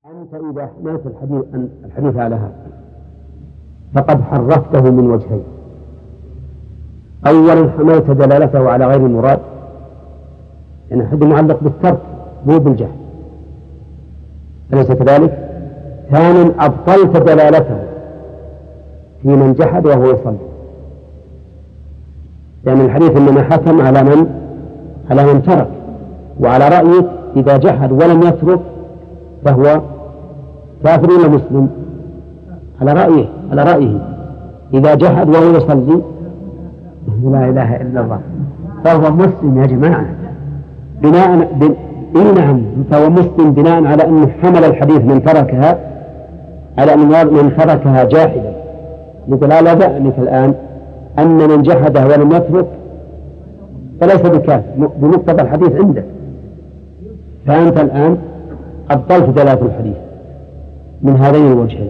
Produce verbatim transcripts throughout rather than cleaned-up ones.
أنت إذا حملت الحديث الحديث على هذا فقد حرفته من وجهين. أولا حملت دلالته على غير المراد، يعني الحديث معلق بالترك مو بالجهل، أليس كذلك؟ ثانيا أبطلت دلالته في من جحد وهو يصلي، لأن يعني الحديث إنما حكم على من على من ترك، وعلى رأيك إذا جحد ولم يترك فهو كافر ولا مسلم؟ على رأيه على رأيه إذا جحد وهو يصلي لا إله إلا الله فهو مسلم يا جماعة، بناء ب... إيه نعم فهو مسلم بناء على أنه حمل الحديث من تركها على أن من تركها جاحدا. يقول لا بأنك الآن أن من جحده ولم يترك فليس بكافر بمقتضى الحديث عندك، فأنت الآن أبطلت دلالة الحديث من هذين الوجهين.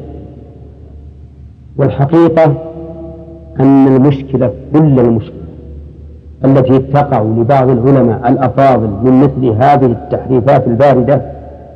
والحقيقة أن المشكلة كل المشكلة التي تقع لبعض العلماء الأفاضل من مثل هذه التحريفات الباردة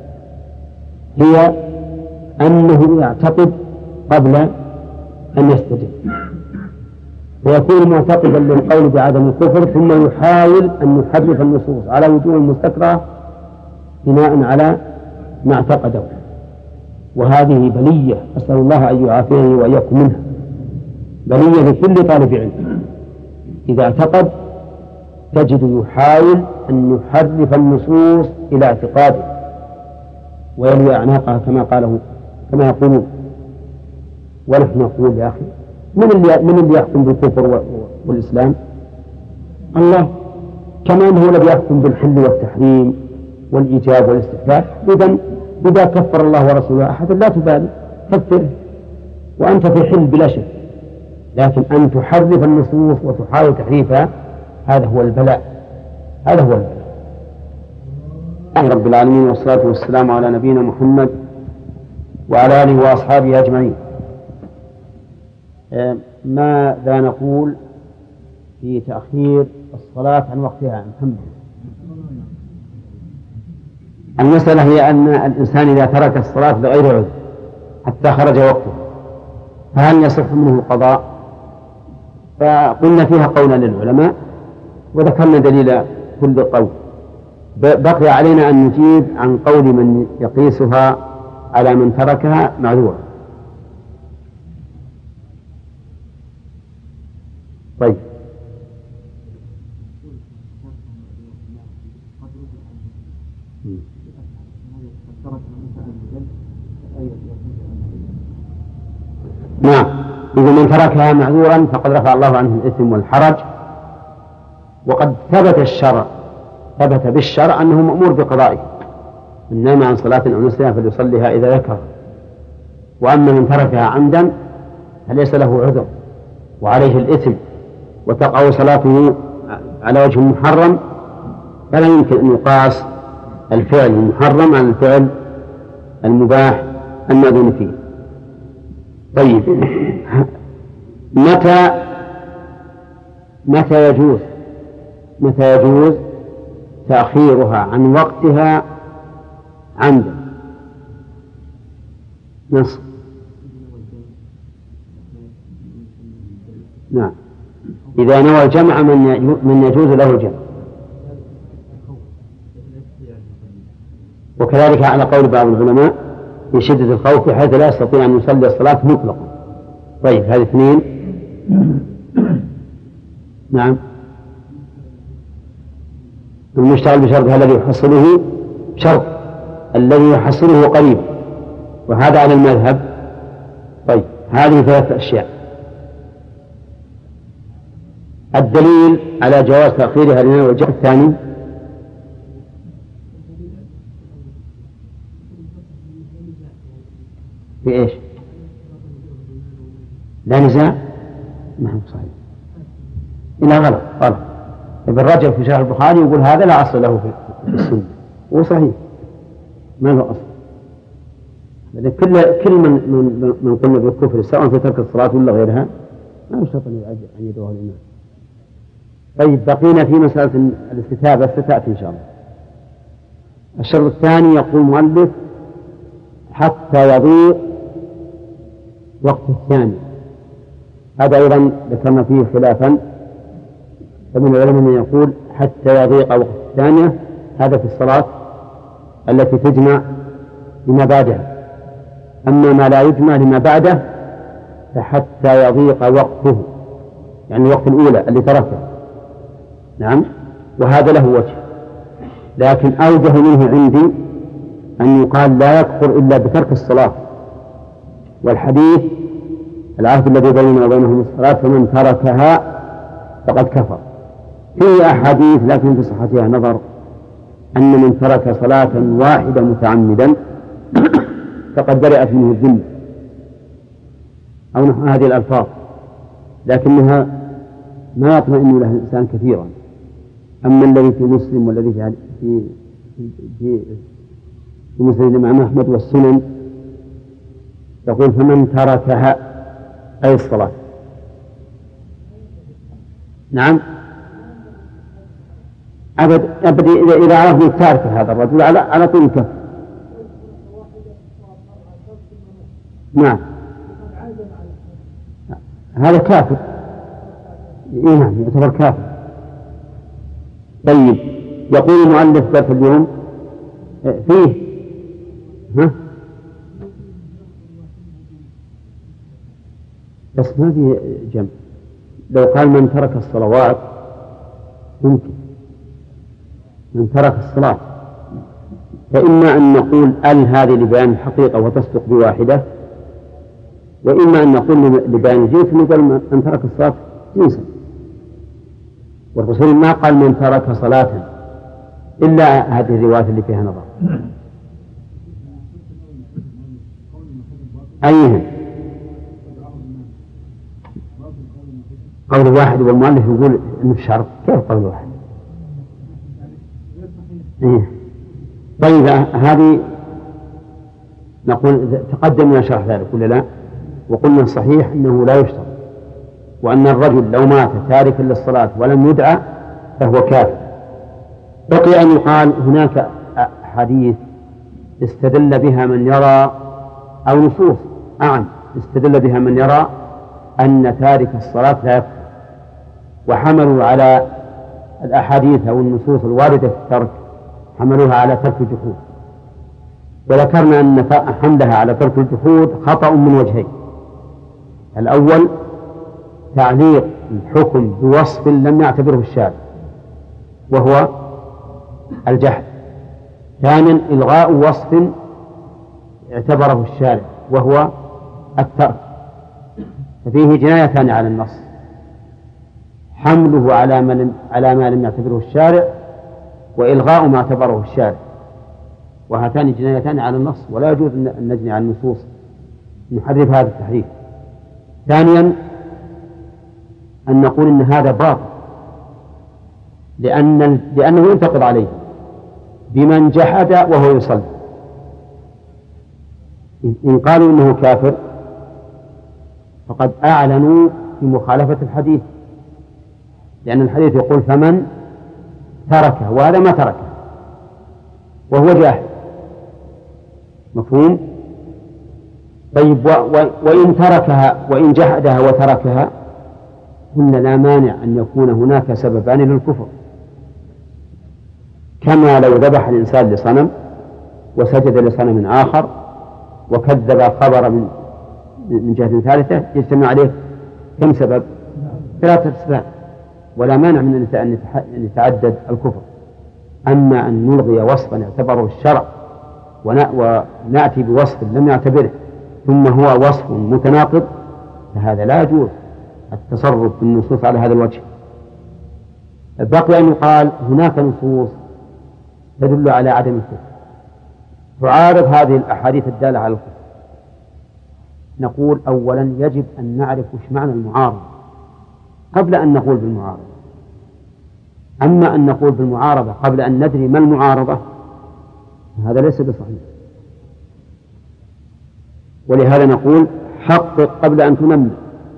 هي أنه يعتقد قبل أن يستجب، ويكون معتقدا للقول بعدم الكفر ثم يحاول أن يحرف النصوص على وجوه المستكرهة بناء على ما اعتقده، وهذه بلية أسأل الله أن يعافيني وإياكم منها، بلية لكل طالب علم إذا اعتقد تجد يحاول أن يحرف النصوص إلى اعتقاده ويلوي أعناقها كما قاله كما يقولون. ونحن نقول يا أخي من اللي من اللي يحكم بالكفر والإسلام؟ الله، كما أنه الذي يحكم بالحل والتحريم والإيجاب والاستحباب. إذن إذا كفر الله ورسوله أحد لا تبالي، كفره وأنت في حل بلا شك، لكن أن تحرف النصوص وتحاول تحريفها هذا هو البلاء، هذا هو البلاء. رب العالمين والصلاة والسلام على نبينا محمد وعلى آله وأصحابه أجمعين. ماذا نقول في تأخير الصلاة عن وقتها محمد؟ المسألة هي أن الإنسان إذا ترك الصلاة لغير عذر حتى خرج وقته فهل يصح منه القضاء؟ فقلنا فيها قولا للعلماء وذكرنا دليل كل قول، بقي علينا أن نجيب عن قول من يقيسها على من تركها معذورا. طيب نعم، إذا من تركها معذورا فقد رفع الله عنه الإثم والحرج، وقد ثبت الشرع ثبت بالشرع أنه مأمور بقضائه، من نام عن صلاة أو نسيها فليصليها إذا ذكر. وأما من تركها عمدا فليس له عذر وعليه الإثم وتقع صلاته على وجه محرم، فلا يمكن أن يقاس الفعل المحرم عن الفعل المباح المأذون فيه. طيب متى متى يجوز متى يجوز تأخيرها عن وقتها عمدا؟ نص نعم، إذا نوى الجمع من يجوز له الجمع، وكذلك على قول بعض العلماء في شدة الخوف حيث لا يستطيع أن يصلي الصلاة مطلقا. طيب هذه اثنين. نعم، المشتغل بشرطها الذي يحصله شرط الذي يحصله قريب، وهذا على المذهب. طيب هذه ثلاث أشياء. الدليل على جواز تأخيرها لنا والجهة الثاني في إيش؟ لا نزاع، ما هو صحيح، إلا غلط غلط. ابن رجب في شرح البخاري يقول هذا لا أصل له في السنة، هو صحيح ما له أصل. كل كل من من من قلنا بالكفر سواء في ترك الصلاة ولا غيرها ما يشترط أن يدعوه الإمام. طيب بقينا في مسألة الاستتابة ستأتي إن شاء الله. الشرط الثاني يقول المؤلف حتى يضيق وقت الثاني. هذا أيضا ذكرنا فيه خلافا، فمن العلماء من يقول حتى يضيق وقت الثانية، هذا في الصلاة التي تجمع لما بعدها. أما ما لا يجمع لما بعده فحتى يضيق وقته، يعني الوقت الأولى اللي تركه. نعم، وهذا له وجه، لكن أوجه منه عندي أن يقال لا يكفر إلا بترك الصلاة، والحديث العهد الذي بيننا وبينهم الصلاة فمن تركها فقد كفر. فيه أحاديث لكن في صحتها نظر، أن من ترك صلاة واحدة متعمدا فقد برئت منه الذمة أو نحو هذه الألفاظ، لكنها ما يطمئن لها الإنسان كثيرا. أما الذي في مسلم والذي في في في, في مسلم الإمام أحمد والسنن يقول فمن تركها أي الصلاة. نعم، أبد أبد إذا إذا عرفنا تارك هذا الرجل على على طول كفر. نعم، هذا كافر. إيه نعم، يعتبر كافر. طيب، يقول المؤلف درس اليوم فيه ها بس ما في جمع. لو قال من ترك الصلوات ممكن، من ترك الصلاة، فإما أن نقول ال هذه لبيان الحقيقة وتصدق بواحدة، وإما أن نقول لبيان الجنس نقول من ترك الصلاة جنسا. والرسول ما قال من ترك صلاة إلا هذه الرواية اللي فيها نظر. أيها قول واحد والمؤلف يقول إنه في شرط، كيف قول واحد؟ إيه. طيب، هذه نقول تقدمنا شرح ذلك ولا لا؟ وقلنا صحيح أنه لا يشترط، وأن الرجل لو مات تاركا للصلاة ولم يدعى فهو كافر. بقي أن يقال هناك حديث استدل بها من يرى، أو نصوص أعم استدل بها من يرى أن تارك الصلاة لا يكفر، وحملوا على الأحاديث أو النصوص الواردة في الترك حملوها على ترك الجحود. وذكرنا أن حملها على ترك الجحود خطأ من وجهين: الأول تعليق الحكم بوصف لم يعتبره الشارع وهو الجحد، ثانيا إلغاء وصف اعتبره الشارع وهو الترك، ففيه جنايتان على النص: حمله على ما على ما لم يعتبره الشارع، وإلغاء ما اعتبره الشارع، وهاتان جنايتان على النص، ولا يجوز أن نجني على النصوص نحرف هذا التحريف. ثانيا أن نقول إن هذا باطل، لأن لأنه ينتقد عليه بمن جحد وهو يصلي. إن قالوا إنه كافر فقد أعلنوا بمخالفة الحديث، لأن الحديث يقول فمن تركه، وهذا ما تركه وهو جاهل. مفهوم؟ طيب، وإن تركها وإن جحدها وتركها قلنا لا مانع أن يكون هناك سببان للكفر، كما لو ذبح الإنسان لصنم وسجد لصنم آخر وكذب خبر من من جهة ثالثة، يجتمع عليه كم سبب؟ ثلاثة أسباب، ولا مانع من أن يتعدد الكفر. أما أن نلغي وصفا اعتبره الشرع ونأتي بوصف لم يعتبره ثم هو وصف متناقض، فهذا لا يجوز التصرف بالنصوص على هذا الوجه. بقي أن يقال هناك نصوص تدل على عدم الكفر تعارض هذه الأحاديث الدالة على الكفر. نقول أولا يجب أن نعرف وش معنى المعارضة قبل أن نقول بالمعارضة. أما أن نقول بالمعارضة قبل أن ندري ما المعارضة هذا ليس بصحيح، ولهذا نقول حقق قبل أن تنمي.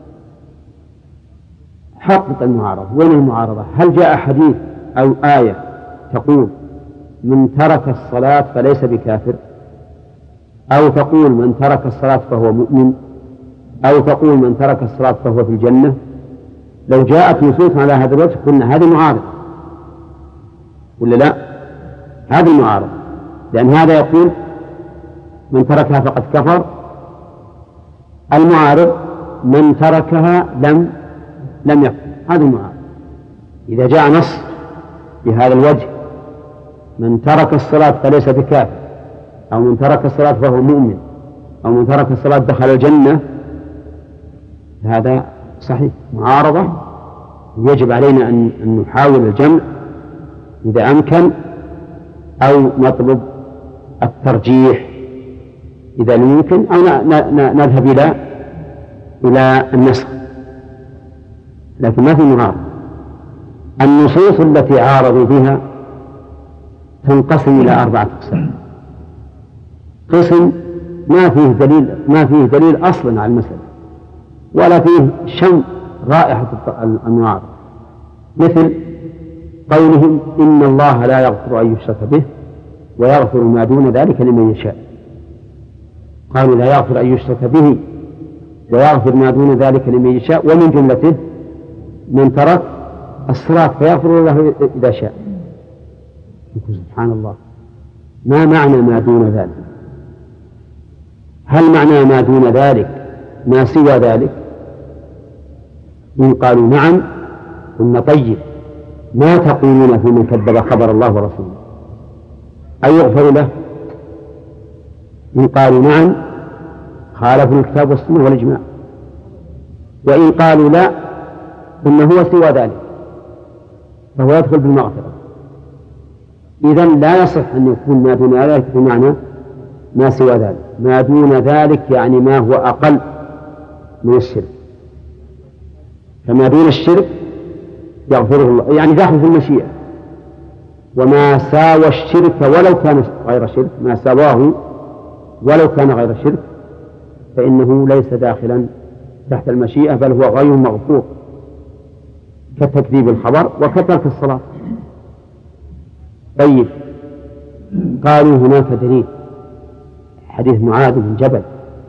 حقق المعارضة. وين المعارضة؟ هل جاء حديث أو آية تقول من ترك الصلاة فليس بكافر، أو تقول من ترك الصلاة فهو مؤمن، أو تقول من ترك الصلاة فهو في الجنة. لو جاءت نصوص على هذا الوجه قلنا هذه معارضة ولا لا؟ هذه معارضة، لأن هذا يقول من تركها فقد كفر، المعارض من تركها لم لم يكفر. هذا المعارض. إذا جاء نص بهذا الوجه من ترك الصلاة فليس بكافر، أو من ترك الصلاة فهو مؤمن، أو من ترك الصلاة دخل الجنة، هذا صحيح معارضة، يجب علينا أن نحاول الجمع إذا أمكن، أو نطلب الترجيح إذا لم يمكن، أو نذهب إلى إلى النسخ. لكن ما في معارضة. النصوص التي عارضوا بها تنقسم إلى أربعة أقسام. قسم ما فيه دليل ما فيه دليل أصلا على المسألة، ولا فيه شم رائحة المعارضة، مثل قولهم إن الله لا يغفر أن يشرك به ويغفر ما دون ذلك لمن يشاء. قالوا لا يغفر أن يشرك به ويغفر ما دون ذلك لمن يشاء، ومن جملته من ترك الصلاة فيغفر له إذا شاء. سبحان الله، ما معنى ما دون ذلك؟ هل معنى ما دون ذلك ما سوى ذلك؟ إن قالوا نعم قلنا طيب، ما تقولون في من كذب خبر الله ورسوله أي يغفر له؟ إن قالوا نعم خالفوا الكتاب والسنة والإجماع، وإن قالوا لا قلنا هو سوى ذلك فهو يدخل بالمغفرة. إذن لا يصح أن يكون ما دون ذلك بمعنى ما سوى ذلك. ما دون ذلك يعني ما هو أقل من الشرك، فما دون الشرك يغفره الله، يعني داخل في المشيئة. وما ساوى الشرك ولو كان غير شرك، ما سواه ولو كان غير شرك فإنه ليس داخلا تحت المشيئة، بل هو غير مغفور، كتكذيب الخبر وكترك الصلاة. طيب، قالوا هناك دليل، حديث معاذ بن جبل: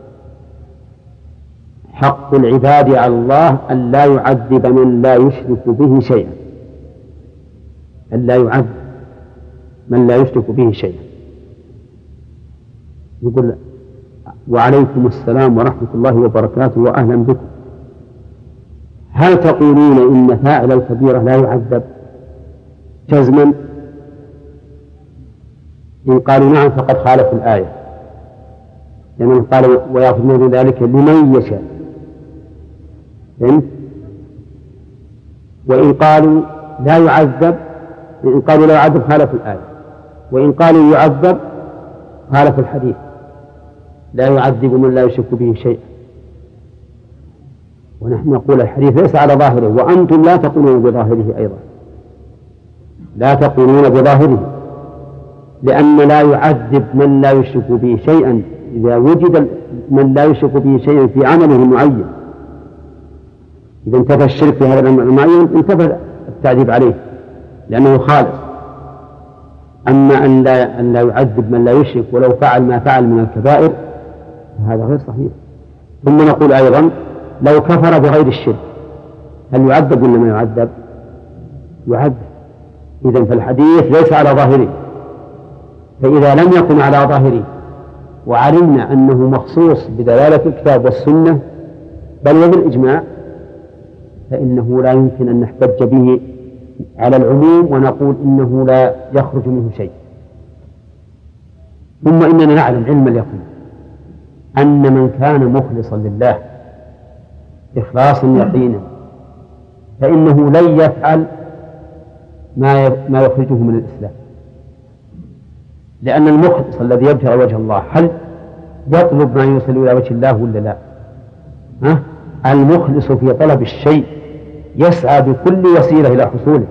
حق العباد على الله أن لا يعذب من لا يشرك به شيئا، أن لا يعذب من لا يشرك به شيئا. يقول: وعليكم السلام ورحمة الله وبركاته وأهلا بكم. هل تقولون إن فاعل الكبيرة لا يعذب جزما؟ إن قالوا نعم فقد خالفوا الآية، لأنه قال ويغفر من ذلك لمن يشاء. وإن قالوا لا يعذب إن قالوا لا يعذب خالفوا الآية، وإن قالوا يعذب خالفوا الحديث: لا يعذب من لا يشرك به شيئا. ونحن نقول الحديث ليس على ظاهره، وأنتم لا تقولون بظاهره أيضا، لا تقولون بظاهره، لأن لا يعذب من لا يشرك به شيئا إذا وجد من لا يشرك به شيئا في عمله المعين. إذا انتفى الشرك في هذا العمل المعين انتفى التعذيب عليه لأنه خالص. أما أن لا, أن لا يعذب من لا يشرك ولو فعل ما فعل من الكبائر فهذا غير صحيح. ثم نقول أيضا: لو كفر بغير الشرك هل يعذب ولا ما يعذب؟ يعذب. إذن فالحديث ليس على ظاهره، فإذا لم يكن على ظاهره وعلمنا أنه مخصوص بدلالة الكتاب والسنة بل وبالإجماع، فإنه لا يمكن أن نحتج به على العموم ونقول إنه لا يخرج منه شيء. ثم إننا نعلم علم اليقين أن من كان مخلصا لله إخلاصا يقينا فإنه لن يفعل ما ما يخرجه من الإسلام، لأن المخلص الذي يبتغي وجه الله هل يطلب ما يوصل إلى وجه الله ولا لا؟ ها؟ المخلص في طلب الشيء يسعى بكل وسيلة إلى حصوله.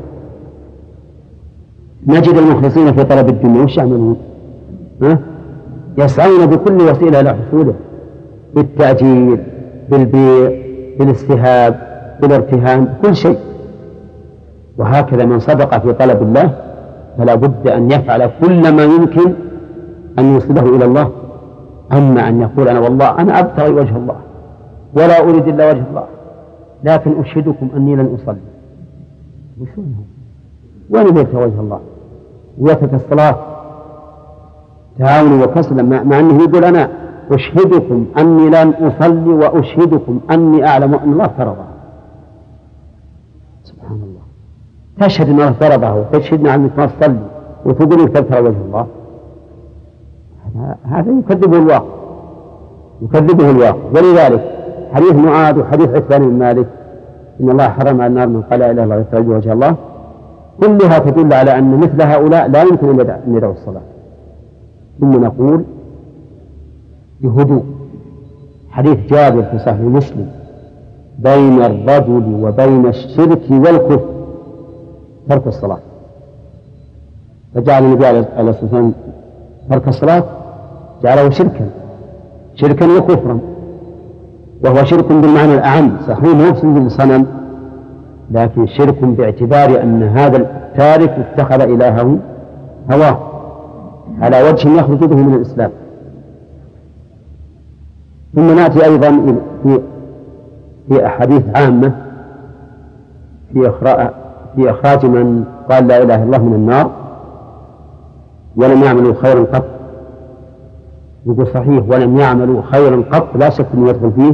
نجد المخلصين في طلب الدنيا وش يعملون؟ ها؟ يسعون بكل وسيلة إلى حصوله، بالتأجيل، بالبيع، بالاستهاب، بالارتهان، كل شيء. وهكذا من صدق في طلب الله فلا بد أن يفعل كل ما يمكن أن يوصله إلى الله، أما أن يقول أنا والله أنا أبتغي وجه الله ولا أريد إلا وجه الله لكن أشهدكم أني لن أصلي، وشون وين يبتغي وجه الله ويترك الصلاة تعاون وكسلا، مع أنه يقول أنا أشهدكم أني لن أصلي وأشهدكم أني أعلم أن الله فرضها. سبحان الله، تشهد أن الله فرضها وتشهدنا أنك ما تصلي وتقول أنك تبتغي وجه الله، هذا يكذبه الواقع يكذبه الواقع. ولذلك حديث معاذ وحديث عثمان بن مالك إن الله حرم على النار من قال لا إله إلا الله يبتغي وجه الله كلها تدل على أن مثل هؤلاء لا يمكن أن يدعوا الصلاة. ثم نقول بهدوء حديث جابر في صحيح مسلم بين الرجل وبين الشرك والكفر ترك الصلاة، فجعل النبي عليه الصلاة والسلام ترك الصلاة جعله شركا شركا وكفرا، وهو شرك بالمعنى الأعم صحيح نفس بالصنم، لكن شرك باعتبار أن هذا التارك اتخذ إلهه هواه على وجه يخرج به من الإسلام. ثم نأتي أيضا في في أحاديث عامة في إخراج في إخراج من قال لا إله إلا الله من النار ولم يعملوا خيرا قط. يقول صحيح ولم يعملوا خيرا قط لا شك أن يدخل فيه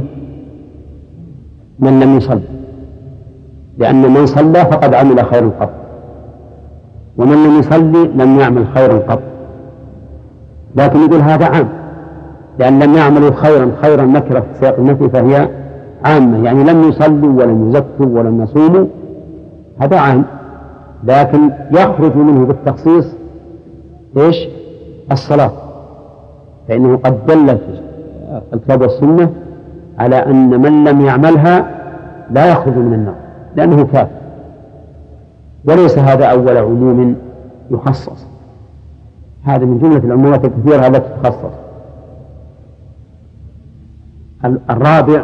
من لم يصل، لأن من صلى فقد عمل خيرا قط، ومن لم يصلي لم يعمل خيرا قط. لكن يقول هذا عام، لأن لم يعملوا خيرا خيرا نكرة في سياق النفي فهي عامة، يعني لم يصلوا ولم يزكوا ولم يصوموا هذا عام، لكن يخرج منه بالتخصيص إيش؟ الصلاة، فإنه قد دل الكتاب والسنة على أن من لم يعملها لا يخرج من النار لأنه كافر، وليس هذا أول عموم يخصص، هذا من جملة العمومات الكثيرة التي تخصص. الرابع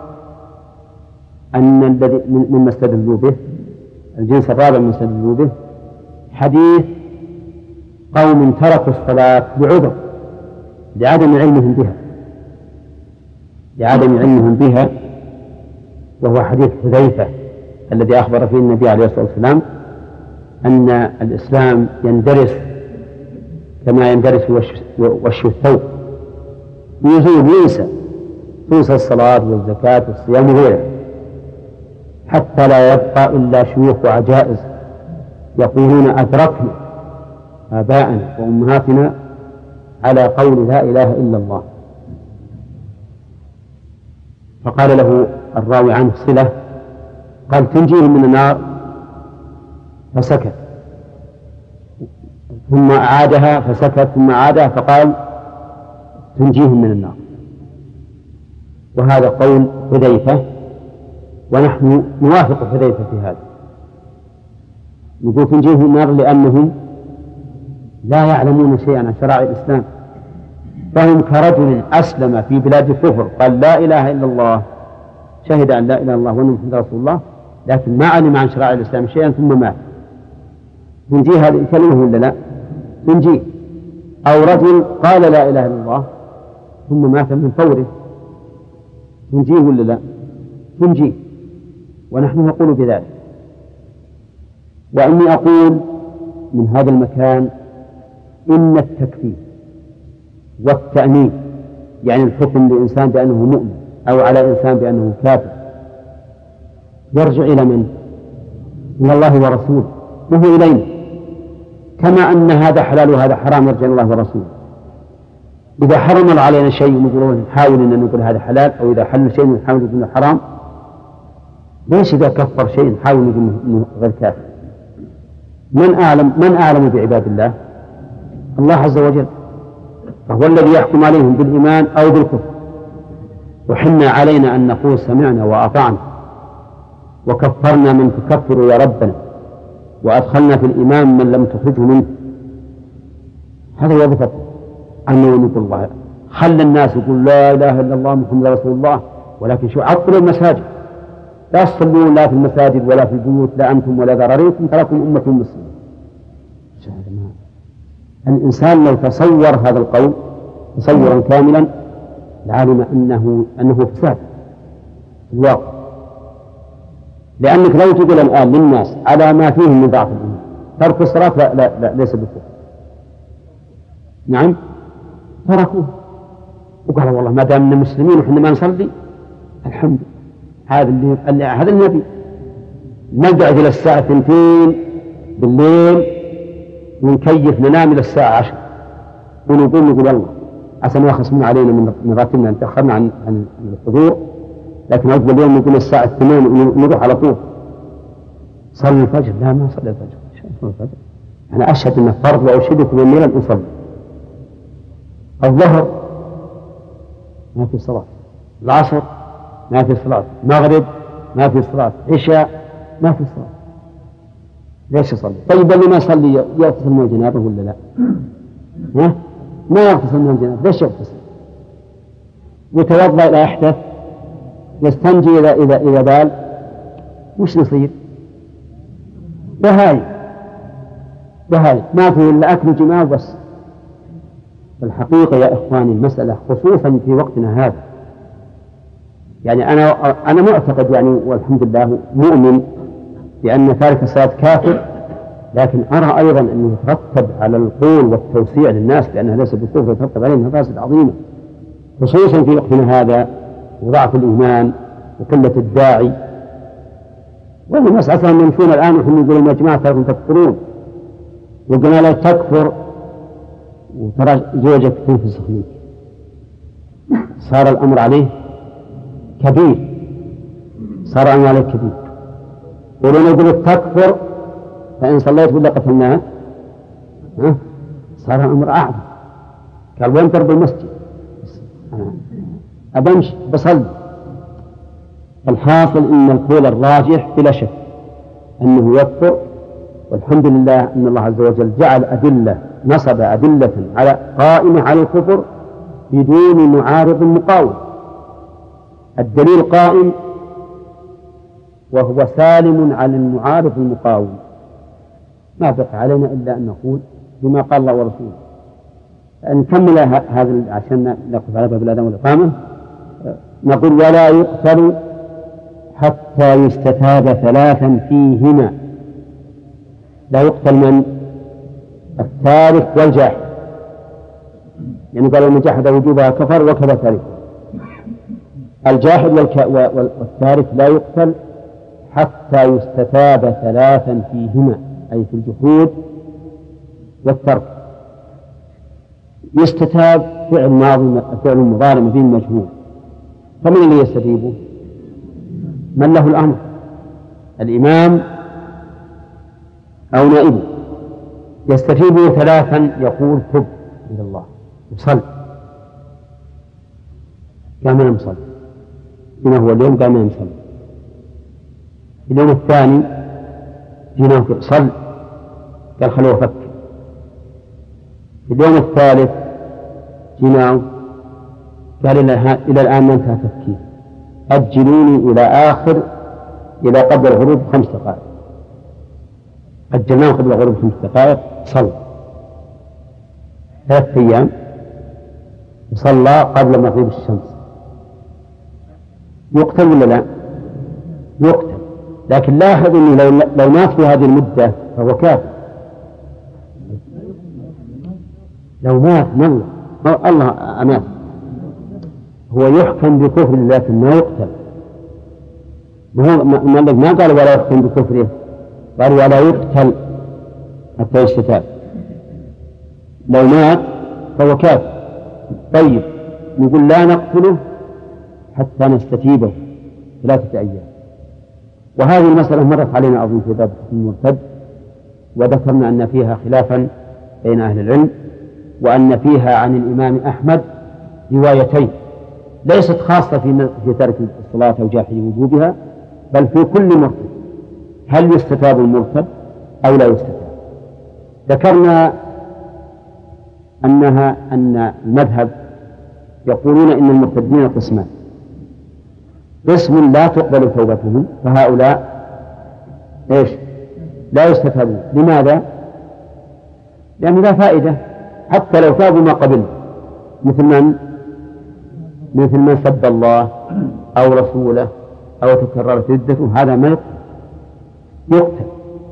أن الذي مما استدلوا به الجنس الرابع من استدلوا به حديث قوم تركوا الصلاة بعذر لعدم علمهم بها لعدم علمهم بها وهو حديث حذيفة الذي أخبر فيه النبي عليه الصلاة والسلام أن الإسلام يندرس كما يندرس وش الثوب يزول ينسى تنسى الصلاة والزكاة والصيام وغيره، حتى لا يبقى إلا شيوخ وعجائز يقولون أدركنا آباءنا وأمهاتنا على قول لا إله إلا الله. فقال له الراوي عنه صلة قال تنجيهم من النار، فسكت، ثم أعادها فسكت، ثم أعادها فقال تنجيهم من النار. وهذا قول حذيفة ونحن نوافق حذيفة في هذا، نقول تنجيهم من النار لأنهم لا يعلمون شيئا عن شرائع الإسلام، فهم كرجل أسلم في بلاد الكفر قال لا إله إلا الله، شهد أن لا إله إلا الله وأن محمدا رسول الله، لكن ما علم عن شرائع الإسلام شيئا ثم مات، تنجيه هذه الكلمة ولا لا؟ تنجيه. أو رجل قال لا إله إلا الله ثم مات من فوره، تنجيه ولا لا؟ تنجيه، ونحن نقول بذلك. وإني أقول من هذا المكان إن التكفير والتأمين يعني الحكم لإنسان بأنه مؤمن أو على إنسان بأنه كافر يرجع إلى من؟ إلى الله ورسوله، وهو إلينا، كما أن هذا حلال وهذا حرام يرجع إلى الله ورسوله. إذا حرم الله علينا شيء نحاول أن نقول هذا حلال، أو إذا حل شيء نحاول نقول حرام. ليش إذا كفر شيء نحاول نقول إنه غير كافر؟ من أعلم من أعلم بعباد الله؟ الله عز وجل، فهو الذي يحكم عليهم بالإيمان أو بالكفر، وحنا علينا أن نقول سمعنا وأطعنا وكفرنا من تكفر يا ربنا وأدخلنا في الإيمان من لم تخرجه منه. هذا وظيفة أنه نقول الله. خلى الناس يقول لا إله إلا الله محمد رسول الله، ولكن شو عطلوا المساجد، لا تصلون لا في المساجد ولا في البيوت، لا أنتم ولا ذراريكم، تراكم أمة مسلمة. الإنسان لو تصور هذا القول تصورا كاملا لعلم أنه أنه فساد في الواقع، لأنك لو تقول الآن للناس على ما فيه من ضعف الإيمان ترك الصلاة لا, لا, لا ليس بكفر، نعم تركوه وقال والله ما دام المسلمين وحنا ما نصلي الحمد هذا اللي هذا النبي نقعد إلى الساعة اثنتين بالليل ونكيف ننام إلى الساعة عشر ونقول نقول الله عسى ما يخصمون علينا من راتبنا أن تأخرنا عن عن الحضور، لكن عقب اليوم نقول الساعة الثمان ونروح على طول صلي الفجر. لا ما صلي الفجر، صلي الفجر أنا أشهد أنه فرض وأشهدكم أني لن أصلي. الظهر ما في صلاة، العصر ما في صلاة، المغرب ما في صلاة، عشاء ما في صلاة، ليش يصلي؟ طيب اللي ما يصلي يغتسل من الجنابة ولا لا؟ ها؟ ما يغتسل من الجنابة، ليش يغتسل؟ يتوضأ لا يحدث، يستنجي إذا إذا إذا بال، وش نصير؟ بهاي بهاي ما في إلا أكل جماع بس. الحقيقة يا إخواني المسألة خصوصا في وقتنا هذا، يعني أنا أنا معتقد يعني والحمد لله مؤمن بأن تارك الصلاة كافر، لكن أرى أيضا أنه يترتب على القول والتوسيع للناس لأنها ليس بالكفر، يترتب عليه مفاسد عظيمة خصوصا في وقتنا هذا وضعف الإيمان وقلة الداعي. والناس أصلا يمشون الآن ونحن نقول يا جماعة تركم تكفرون، وقلنا لا تكفر وترى زوجك تنفسخ منك، صار الأمر عليه كبير، صار الأمر عليه كبير. ولو نقول تكفر فإن صليت ولا قتلناك صار الأمر أعظم. قال وين تربي المسجد؟ أبمشي بصلي. الحاصل إن القول الراجح بلا شك أنه يكفر، والحمد لله أن الله عز وجل جعل أدلة نصب أدلة على قائمة على الكفر بدون معارض مقاوم. الدليل قائم وهو سالم عن المعارض المقاوم. ما بقى علينا إلا أن نقول بما قال الله ورسوله. نكمل هذا عشان نقف على باب الأذان والإقامة. نقول ولا يقتل حتى يستتاب ثلاثا فيهما. لا يقتل من؟ التارك والجاحد، يعني قالوا من جحد وجوبها كفر وكذا تارك. الجاحد والتارك لا يقتل حتى يستتاب ثلاثا فيهما، أي في الجحود والترك. يستتاب فعل ماضي فعل مضارع مبين مجهول، فمن اللي يستتيبه؟ من له الأمر، الإمام أو نائبه. يستتيبه ثلاثا يقول تب إلى الله وصل. قام أنا مصلي، هنا هو اليوم قام أنا مصلي. اليوم الثاني هنا صل، قال خلوه فك. اليوم الثالث جناه قال إلى الآن ما انتهى تفكير، أجلوني إلى آخر إلى قبل الغروب خمس دقائق. أجلناه قبل الغروب خمس دقائق صلى ثلاث أيام، وصلى قبل مغيب الشمس. يقتل ولا لا؟ يقتل، لكن لاحظ أنه لو, لو مات في هذه المدة فهو كافر. لو مات من الله أمات هو يحكم بكفر لكن ما يقتل. ما هو ما قال ولا يحكم بكفره، قال ولا يقتل حتى يستتاب. لو مات فهو كافر. طيب نقول لا نقتله حتى نستتيبه ثلاثة أيام. وهذه المسألة مرت علينا أظن في باب المرتد، وذكرنا أن فيها خلافا بين أهل العلم، وأن فيها عن الإمام أحمد روايتين ليست خاصة في في ترك الصلاة أو جاحد وجوبها، بل في كل مرتد. هل يستتاب المرتد أو لا يستتاب؟ ذكرنا أنها أن المذهب يقولون إن المرتدين قسمان: قسم لا تقبل توبتهم، فهؤلاء إيش؟ لا يستتابون. لماذا؟ لأن لا فائدة، حتى لو تابوا ما قبل. مثل من؟ مثل من سب الله أو رسوله أو تكررت ردته، هذا ما يقتل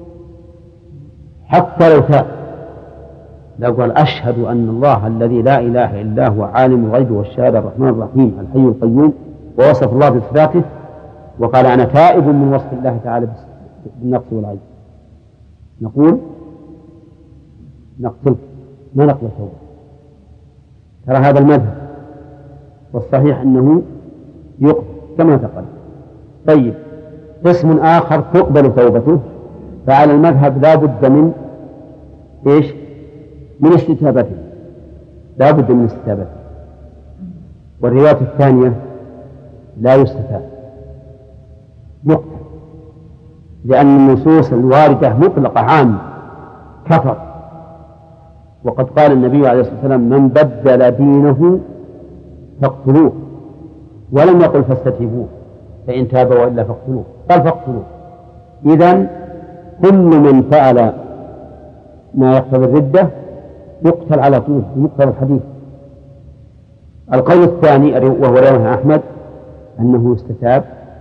حتى لو تاب. لو قال أشهد أن الله الذي لا إله إلا هو عالم الغيب والشهادة الرحمن الرحيم الحي القيوم، ووصف الله بصفاته، وقال أنا تائب من وصف الله تعالى بالنقص والعيب، نقول نقتلك، ما نقبل توبة. ترى هذا المذهب، والصحيح أنه يقبل كما تقدم. طيب، قسم آخر تقبل توبته، فعلى المذهب لا بد من إيش؟ من استتابته، لا بد من استتابته. والرواية الثانية لا يستتاب، يقتل، لأن النصوص الواردة مطلقة عامة، كفر. وقد قال النبي عليه الصلاة والسلام من بدل دينه فاقتلوه، ولم يقل فاستتيبوه فإن تاب وإلا فاقتلوه، قال فاقتلوه. إذن كل من فعل ما يقتضي الردة يقتل على طول بمقتضى الحديث. القول الثاني وهو رواه أحمد أنه يستتاب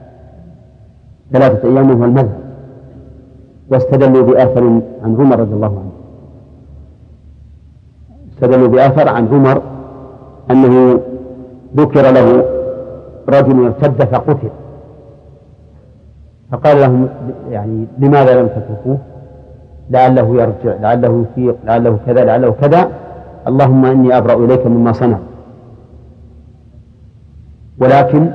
ثلاثة أيام، وهو المذهب، واستدلوا بآثر عن عمر رضي الله عنه، استدلوا بآثر عن عمر أنه ذكر له رجل ارتد فقتل، فقال لهم يعني لماذا لم تتركوه؟ لعله يرجع، لعله يفيق، لعله كذا، لعله كذا، اللهم إني أبرأ إليك مما صنع. ولكن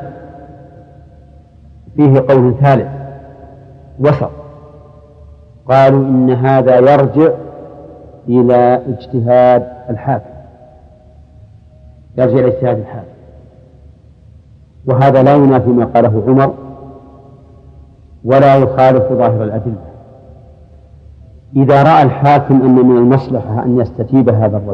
فيه قول ثالث وسط، قالوا إن هذا يرجع إلى اجتهاد الحاكم، يرجع إلى اجتهاد الحاكم، وهذا لا ينافي ما قاله عمر ولا يخالف ظاهر الأدلة. إذا رأى الحاكم أن من المصلحة أن يستتيب هذا الرجل،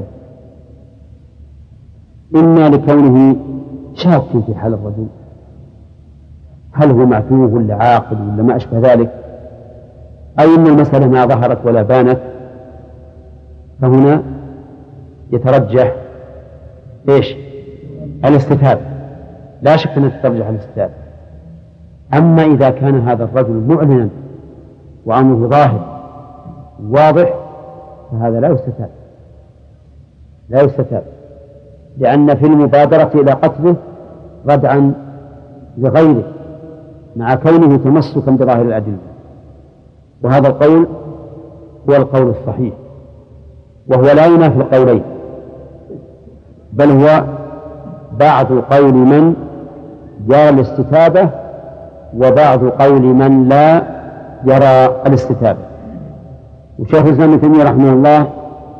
إما لكونه شاك في حال الرجل، هل هو معتوه ولا عاقل ولا ما أشبه ذلك، أو إن المسألة ما ظهرت ولا بانت، فهنا يترجح إيش؟ الاستتابة، لا شك أن تترجح الاستتابة. أما إذا كان هذا الرجل معلنا وأمره ظاهر واضح فهذا لا يستتاب، لا يستتاب، لأن في المبادرة إلى قتله ردعا لغيره مع كونه تمسكا بظاهر الأدلة. وهذا القول هو القول الصحيح، وهو لا ينافي القولين، بل هو بعض قول من يرى الاستتابة وبعض قول من لا يرى الاستتابة. وشيخ الإسلام ابن تيمية رحمه الله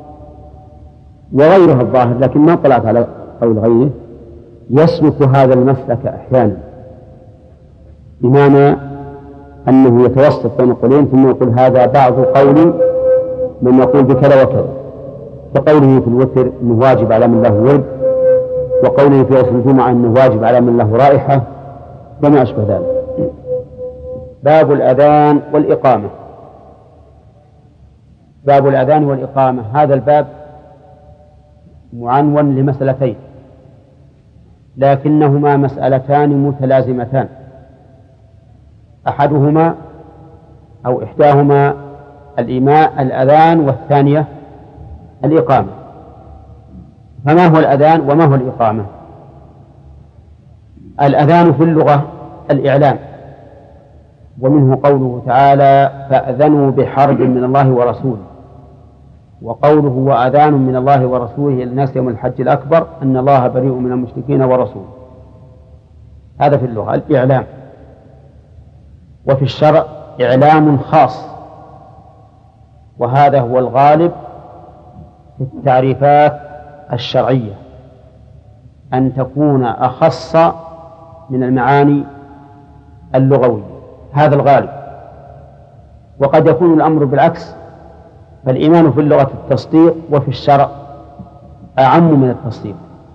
وغيره الظاهر، لكن ما طلعت على قول غيره، يسلك هذا المسلك أحيانا، بمعنى أنه يتوسط بين قولين ثم يقول هذا بعض قول من يقول بكذا وكذا، كقوله في الوتر أنه واجب على من له ورد، وقوله في غسل الجمعة أنه واجب على من له رائحة، وما أشبه ذلك. باب الأذان والإقامة. باب الأذان والإقامة، هذا الباب معنون لمسألتين، لكنهما مسألتان متلازمتان، أحدهما أو إحداهما الإيماء الأذان والثانية الإقامة. فما هو الأذان وما هو الإقامة؟ الأذان في اللغة الإعلان، ومنه قوله تعالى فأذنوا بحرب من الله ورسوله، وقوله وأذان من الله ورسوله إلى الناس يوم الحج الأكبر أن الله بريء من المشركين ورسوله. هذا في اللغة الإعلام. وفي الشرع إعلام خاص، وهذا هو الغالب في التعريفات الشرعية، أن تكون أخص من المعاني اللغوية، هذا الغالب. وقد يكون الأمر بالعكس، فالإيمان في اللغة التصديق وفي الشرع أعم من التصديق،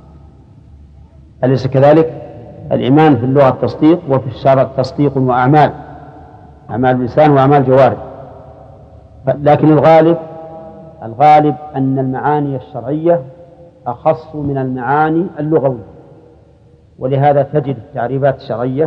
أليس كذلك؟ الإيمان في اللغة التصديق وفي الشرع تصديق وأعمال، أعمال لسان وأعمال جوارح. لكن الغالب الغالب أن المعاني الشرعية أخص من المعاني اللغوية، ولهذا تجد التعريفات الشرعية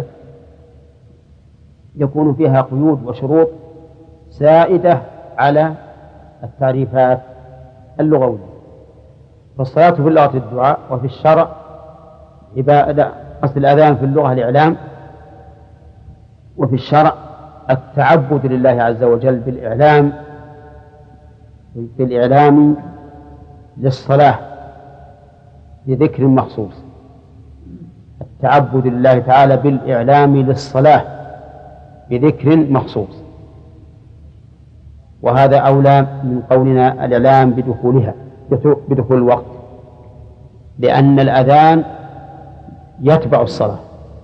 يكون فيها قيود وشروط سائدة على التعريفات اللغوية. فالصلاة في اللغة الدعاء، وفي الشرع عبادة. أصل الأذان في اللغة الإعلام، وفي الشرع التعبد لله عز وجل بالإعلام بالإعلام للصلاة بذكر مخصوص. التعبد لله تعالى بالإعلام للصلاة بذكر مخصوص، وهذا أولى من قولنا الإعلام بدخولها بدخول الوقت، لأن الأذان يتبع الصلاة.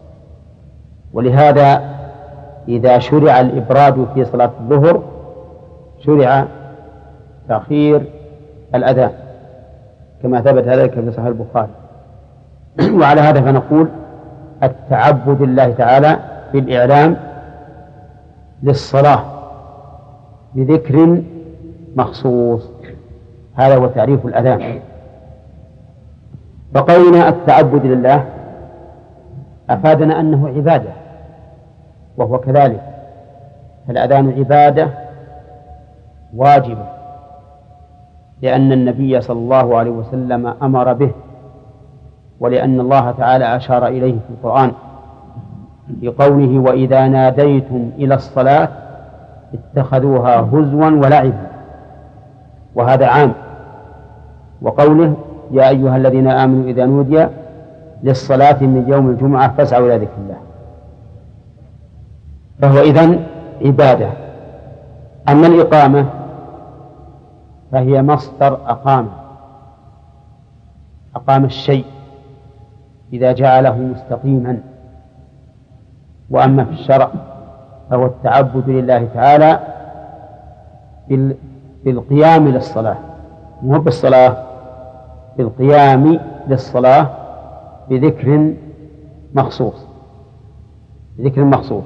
ولهذا إذا شرع الإبراد في صلاة الظهر شرع تأخير الأذان كما ثبت ذلك في صحيح البخاري. وعلى هذا فنقول التعبد لله تعالى بالإعلام للصلاة بذكر مخصوص، هذا هو تعريف الأذان. فقولنا التعبد لله أفادنا أنه عبادة، وهو كذلك. فالأذان عبادة واجبة، لأن النبي صلى الله عليه وسلم أمر به، ولأن الله تعالى أشار إليه في القرآن بقوله: وإذا ناديتم إلى الصلاة اتخذوها هزوا ولعبا، وهذا عام. وقوله: يا أيها الذين آمنوا إذا نودي للصلاة من يوم الجمعة فاسعوا إلى ذكر الله. فهو إذن عبادة. أما الإقامة فهي مصدر أقام أقام الشيء إذا جعله مستقيما. وأما في الشرع فهو التعبد لله تعالى بالقيام للصلاة، مو بالصلاة، بالقيام للصلاة بذكر مخصوص بذكر مخصوص.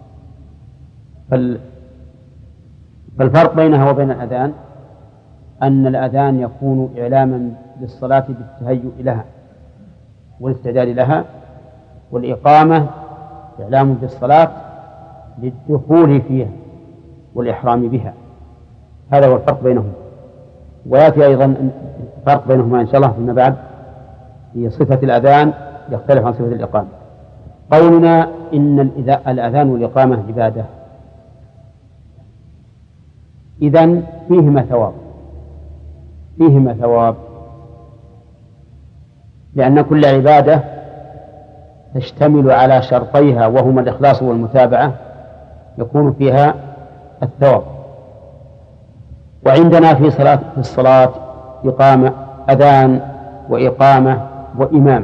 فالفرق بينها وبين الأذان أن الأذان يكون إعلاما للصلاة بالتهيؤ لها والاستعداد لها، والإقامة إعلام بالصلاة للدخول فيها والإحرام بها. هذا هو الفرق بينهما. ويأتي أيضا الفرق بينهما إن شاء الله فيما بعد في صفة الأذان يختلف عن صفة الإقامة. قولنا إن الأذان والإقامة عبادة، إذن فيهما ثواب فيهما ثواب لأن كل عبادة تشتمل على شرطيها وهما الإخلاص والمتابعة يكون فيها الثواب. وعندنا في صلاة في الصلاة إقامة أذان وإقامة وإمامة،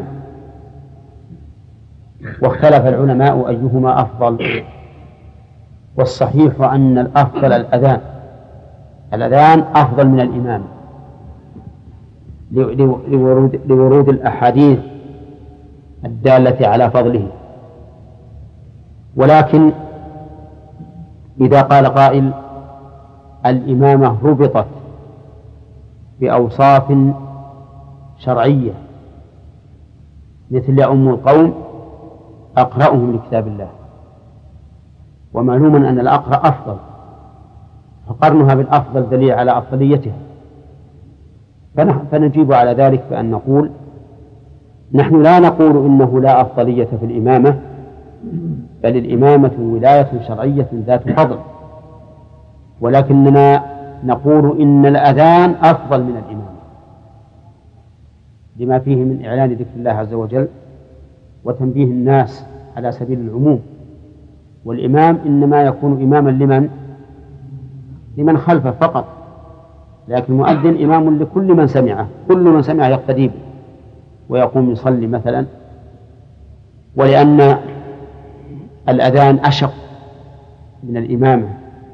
واختلف العلماء أيهما أفضل، والصحيح أن الأفضل الأذان الأذان أفضل من الإمامة لورود, لورود الأحاديث الدالة على فضله. ولكن إذا قال قائل الإمامة ربطت بأوصاف شرعية مثل أم القوم أقرأهم لكتاب الله، ومعلوم أن الأقرأ أفضل، فقرنها بالأفضل دليل على أفضليتها. فنجيب على ذلك بأن نقول نحن لا نقول إنه لا أفضلية في الإمامة، بل الإمامة ولاية شرعية ذات فضل، ولكننا نقول إن الأذان أفضل من الإمامة لما فيه من إعلان ذكر الله عز وجل وتنبيه الناس على سبيل العموم. والإمام إنما يكون إماما لمن لمن خلفه فقط، لكن المؤذن إمام لكل من سمعه، كل من سمعه يقتدي به ويقوم يصلي مثلا. ولأن الأذان أشق من الإمامة،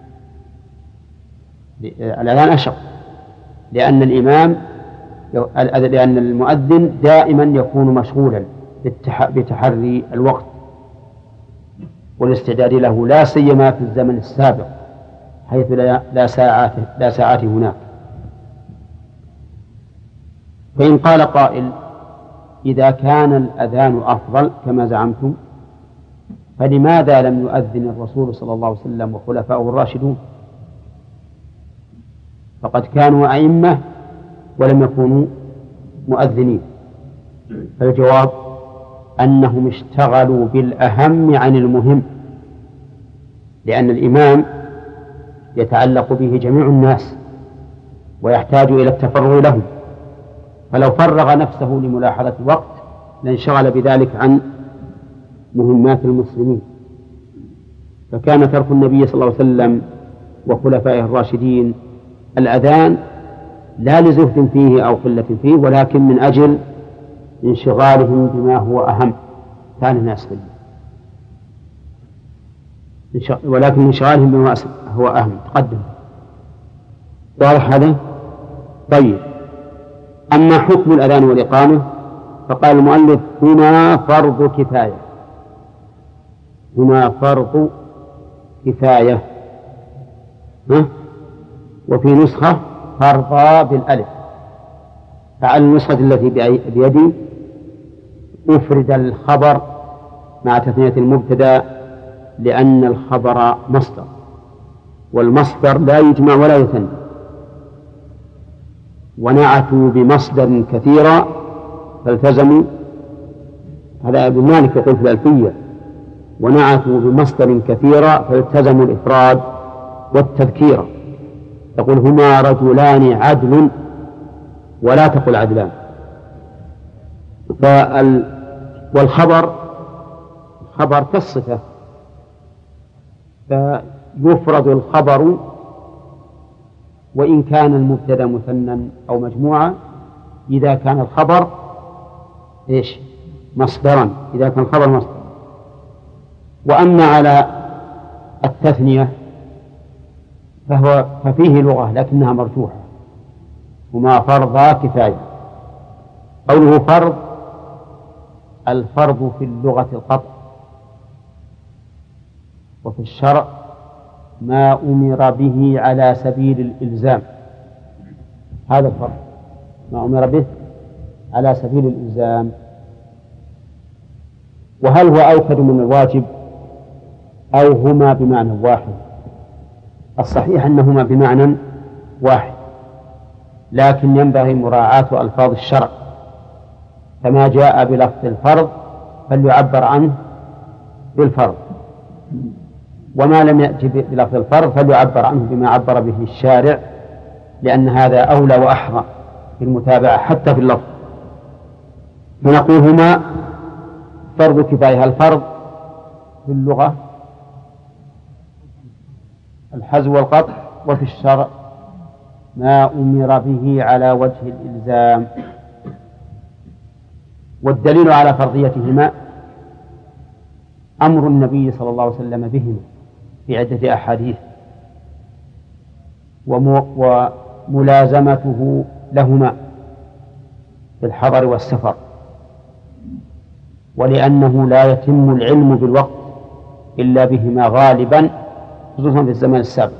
الأذان أشق لأن الإمام لأن المؤذن دائما يكون مشغولا بتحري الوقت والاستعداد له، لا سيما في الزمن السابق حيث لا ساعات لا ساعات هناك. فإن قال قائل إذا كان الأذان أفضل كما زعمتم فلماذا لم يؤذن الرسول صلى الله عليه وسلم وخلفاؤه الراشدون؟ فقد كانوا أئمة ولم يكونوا مؤذنين. فالجواب أنهم اشتغلوا بالأهم عن المهم، لأن الإمام يتعلق به جميع الناس ويحتاج إلى التفرغ لهم، فلو فرغ نفسه لملاحظة الوقت لانشغل بذلك عن مهمات المسلمين. فكان ترك النبي صلى الله عليه وسلم وخلفائه الراشدين الأذان لا لزهد فيه أو قلة فيه، ولكن من أجل انشغالهم بما هو أهم كان الناس فيه، ولكن انشغالهم بما هو أهم تقدم. واضح هذا؟ طيب، أما حكم الأذان والإقامة فقال المؤلف هما فرض كفاية، هما فرض كفاية، ها؟ وفي نسخة فرضا بالألف، فعلى النسخة التي بيدي أفرد الخبر مع تثنية المبتدأ لأن الخبر مصدر، والمصدر لا يجمع ولا يثنى، ونعتوا بمصدر كثيرا فالتزموا، هذا ابن مالك يقول في الألفية، ونعتوا بمصدر كثيرا فالتزموا الإفراد والتذكير. يقول هما رجلان عدل ولا تقل عدلان. فال والخبر خبر كالصفة، فيفرد الخبر وإن كان المبتدأ مثنى أو مجموعة إذا كان الخبر إيش؟ مصدرا، إذا كان الخبر مصدرا. وأما على التثنية فهو ففيه لغة لكنها مرجوحة، هما فرضا كفاية. قوله فرض، الفرض في اللغة القطع، وفي الشرع ما أمر به على سبيل الإلزام، هذا الفرض ما أمر به على سبيل الإلزام. وهل هو أوكد من الواجب أو هما بمعنى واحد؟ الصحيح أنهما بمعنى واحد، لكن ينبغي مراعاة ألفاظ الشرع، فما جاء بلفظ الفرض فليعبر عنه بالفرض، وما لم يأتي بلفظ الفرض فليعبر عنه بما عبر به الشارع، لأن هذا أولى وأحرى في المتابعة حتى في اللفظ. فنقول هما فرض كفاية. الفرض في اللغة الحزو والقطع، وفي الشرع ما أمر به على وجه الإلزام. والدليل على فرضيتهما أمر النبي صلى الله عليه وسلم بهما في عدة أحاديث، وملازمته لهما في الحضر والسفر، ولأنه لا يتم العلم بالوقت إلا بهما غالبا، خصوصا في الزمان السابق،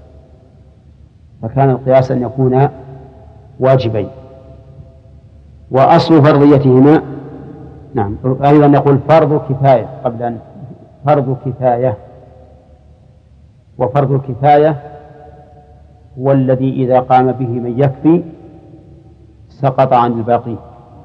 فكان القياس أن يكون واجبين. وأصل فرضيتهما نعم أيضا نقول فرض كفاية قبل أن فرض كفاية. وفرض الكفاية هو الذي إذا قام به من يكفي سقط عن الباقي.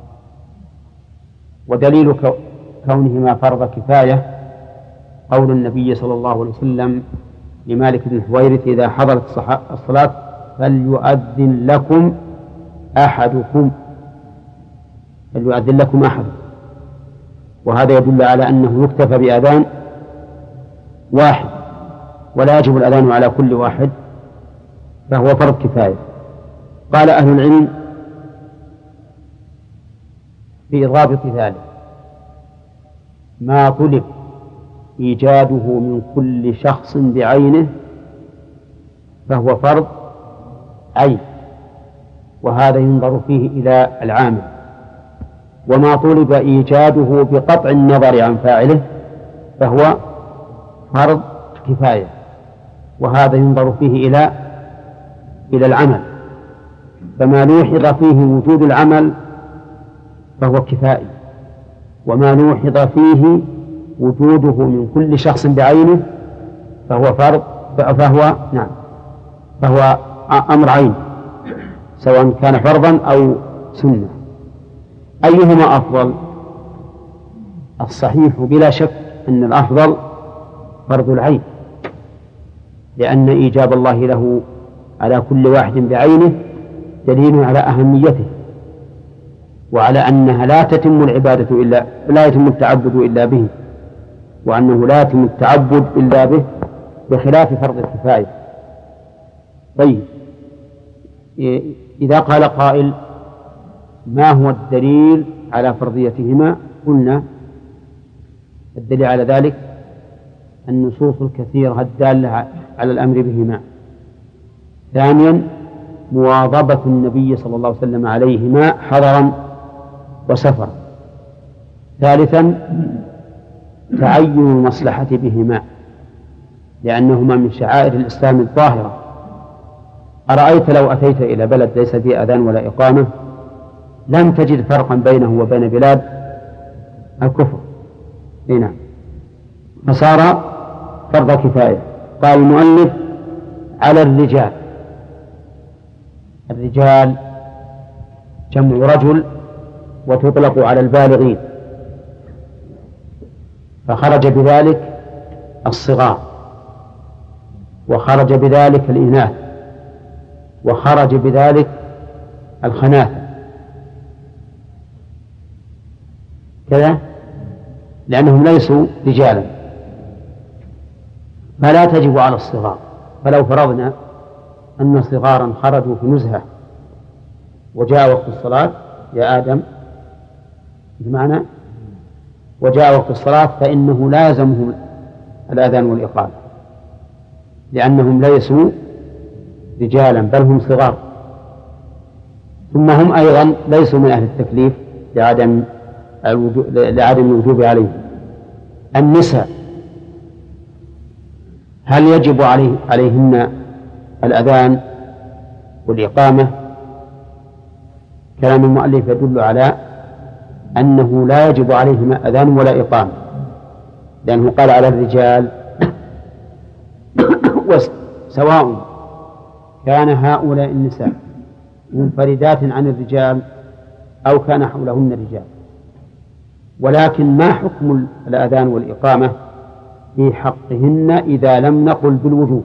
ودليل كونهما فرض كفاية قول النبي صلى الله عليه وسلم لمالك بن حويرث إذا حضرت الصلاة فليؤذن لكم أحدكم، فليؤذن لكم أحدكم، وهذا يدل على أنه يكتفى بأذان واحد ولا يجب الأذان على كل واحد، فهو فرض كفاية. قال أهل العلم في ضابط ذلك ما طلب إيجاده من كل شخص بعينه فهو فرض عين، وهذا ينظر فيه إلى العامل. وما طلب إيجاده بقطع النظر عن فاعله فهو فرض كفاية، وهذا ينظر فيه إلى إلى العمل. فما لوحظ فيه وجود العمل فهو كفائي، وما لوحظ فيه وجوده من كل شخص بعينه فهو فرض، فهو نعم فهو أمر عين، سواء كان فرضا أو سنة. أيهما أفضل؟ الصحيح بلا شك أن الأفضل فرض العين، لأن إيجاب الله له على كل واحد بعينه دليل على أهميته، وعلى أنها لا تتم العبادة إلا لا يتم التعبد إلا به، وأنه لا يتم التعبد إلا به، بخلاف فرض الكفاية. طيب، إذا قال قائل ما هو الدليل على فرضيتهما؟ قلنا الدليل على ذلك النصوص الكثيرة الدالة على الأمر بهما. ثانيا مواظبة النبي صلى الله عليه وسلم عليهما حضرا وسفرا. ثالثا تعين المصلحة بهما، لأنهما من شعائر الإسلام الظاهرة. أرأيت لو أتيت إلى بلد ليس فيه أذان ولا إقامة لم تجد فرقا بينه وبين بلاد الكفر. هنا فصار فرض كفاية. قال المؤلف على الرجال. الرجال جمع رجل وتطلق على البالغين، فخرج بذلك الصغار، وخرج بذلك الإناث، وخرج بذلك الخناث كذا، لأنهم ليسوا رجالا، فلا تجب على الصغار. فلو فرضنا أن صغارا خرجوا في نزهة وجاء وقت الصلاة يا آدم بمعنى وجاء وقت الصلاة، فإنه لا يلزمهم الأذان والإقامة، لأنهم ليسوا رجالا بل هم صغار، ثم هم أيضا ليسوا من أهل التكليف لعدم لعدم الوجوب عليهم. النساء هل يجب عليه عليهن الأذان والإقامة؟ كلام المؤلف يدل على أنه لا يجب عليهما أذان ولا إقامة، لأنه قال على الرجال سواء كان هؤلاء النساء منفردات عن الرجال أو كان حولهن رجال. ولكن ما حكم الأذان والإقامة في حقهن إذا لم نقل بالوجوب؟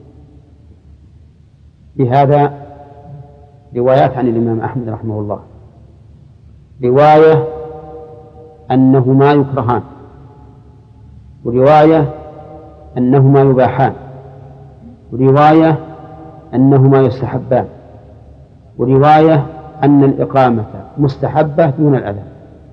بهذا روايات عن الإمام أحمد رحمه الله. رواية أنهما يكرهان، ورواية أنهما يباحان، ورواية أنهما يستحبان، ورواية أن الإقامة مستحبة دون الأذان.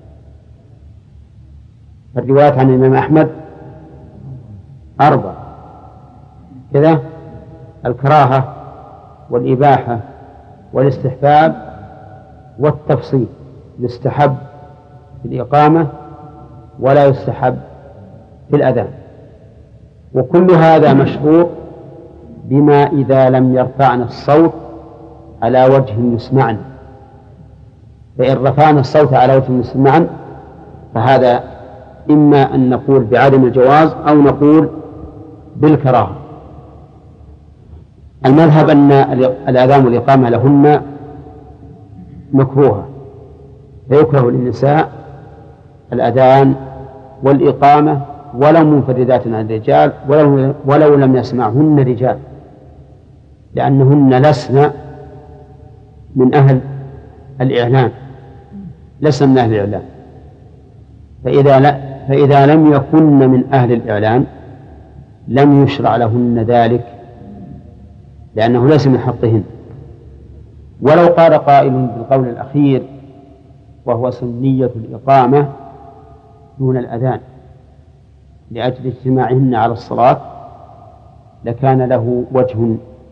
الروايات عن الإمام أحمد أربع كذا: الكراهة والإباحة والاستحباب والتفصيل. يستحب في الإقامة ولا يستحب في الأذان، وكل هذا مشروط بما إذا لم يرفعنا الصوت على وجه يسمعنا. فإن رفعنا الصوت على وجه يسمعنا فهذا إما أن نقول بعدم الجواز أو نقول بالكراهة. المذهب أن الأذان والإقامة لهن مكروهة، فيكره للنساء الأذان والإقامة ولو منفردات عن الرجال ولو, ولو لم يسمعهن رجال، لأنهن لسن من أهل الإعلان، لسن من أهل الإعلان. فإذا, لا فإذا لم يكن من أهل الإعلان لم يشرع لهن ذلك، لأنه ليس من حقهن. ولو قال قائل بالقول الأخير وهو سنية الإقامة دون الأذان لأجل اجتماعهن على الصلاة لكان له وجه.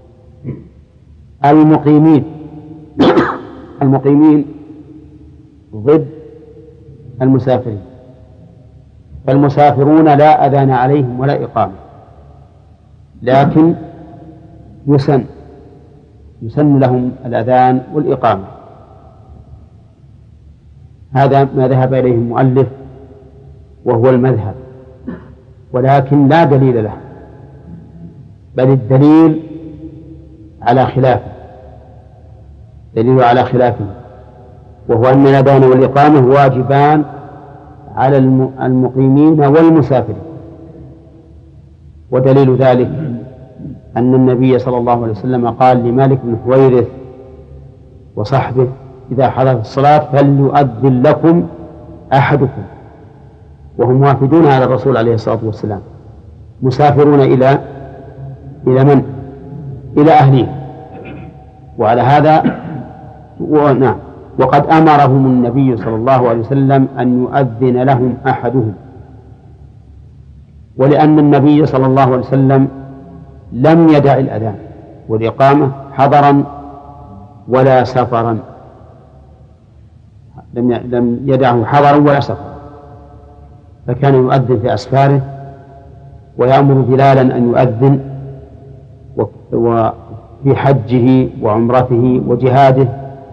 المقيمين المقيمين ضد المسافرين، فالمسافرون لا أذان عليهم ولا إقامة، لكن يسن يسن لهم الأذان والإقامة. هذا ما ذهب إليه المؤلف وهو المذهب، ولكن لا دليل له، بل الدليل على خلافه، دليل على خلافه، وهو أن الأذان والإقامة واجبان على المقيمين والمسافرين. ودليل ذلك أن النبي صلى الله عليه وسلم قال لمالك بن حويرث وصحبه: إذا حضرت الصلاة فليؤذن لكم أحدكم، وهم وافدون على الرسول عليه الصلاة والسلام، مسافرون إلى إلى من؟ إلى أهلهم. وعلى هذا نعم، وقد أمرهم النبي صلى الله عليه وسلم أن يؤذن لهم أحدهم، ولأن النبي صلى الله عليه وسلم لم يدع الأذان والإقامة حضرا ولا سفرا، لم يدعه حضرا ولا سفرا، فكان يؤذن في أسفاره ويأمر بلالا أن يؤذن وفي حجه وعمرته وجهاده.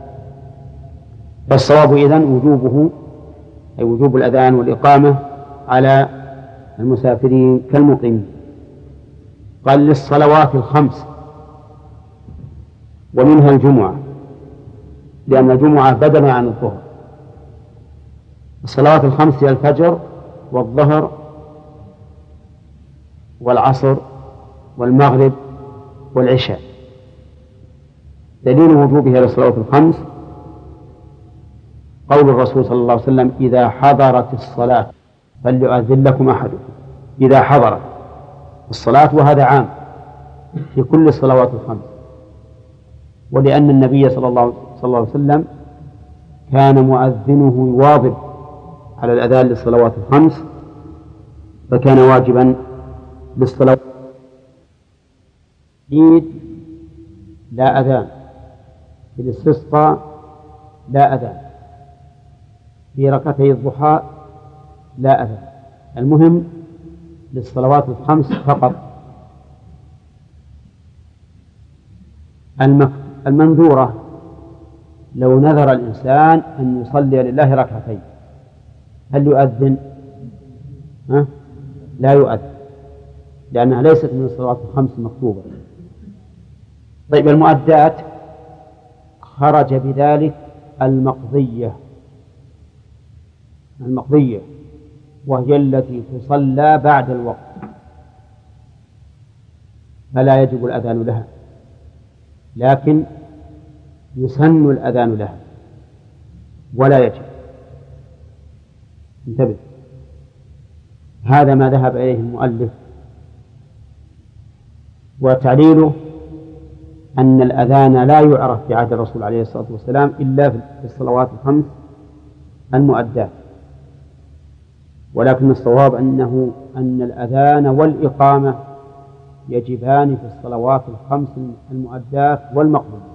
فالصواب إذن وجوبه، أي وجوب الأذان والإقامة على المسافرين كالمقيمين. قال: للصلوات الخمس ومنها الجمعة، لأن الجمعة بدل عن الظهر. الصلوات الخمس هي الفجر والظهر والعصر والمغرب والعشاء. دليل وجوبها للصلوات الخمس قول الرسول صلى الله عليه وسلم: إذا حضرت الصلاة فليؤذن لكم أحدكم. إذا حضرت الصلاة، وهذا عام في كل الصلوات الخمس. ولأن النبي صلى الله عليه وسلم كان مؤذنه يواظب على الأذان للصلوات الخمس، فكان واجبا للصلوات. عيد لا أذان، في الاستسقاء لا أذان، في ركعتي الضحى لا أذان. المهم للصلوات الخمس فقط. المنذورة لو نذر الإنسان أن يصلي لله ركعتين، هل يؤذن؟ ها؟ لا يؤذن، لأنها ليست من الصلوات الخمس المكتوبة. طيب، المؤدات خرج بذلك المقضية، المقضية وهي التي تصلى بعد الوقت، فلا يجب الأذان لها، لكن يسن الأذان لها ولا يجب. انتبه، هذا ما ذهب إليه المؤلف. وتعليله أن الأذان لا يعرف في عهد الرسول عليه الصلاة والسلام إلا في الصلوات الخمس المؤدات، ولكن الصواب أنه أن الأذان والإقامة يجبان في الصلوات الخمس المؤدات والمقبولة.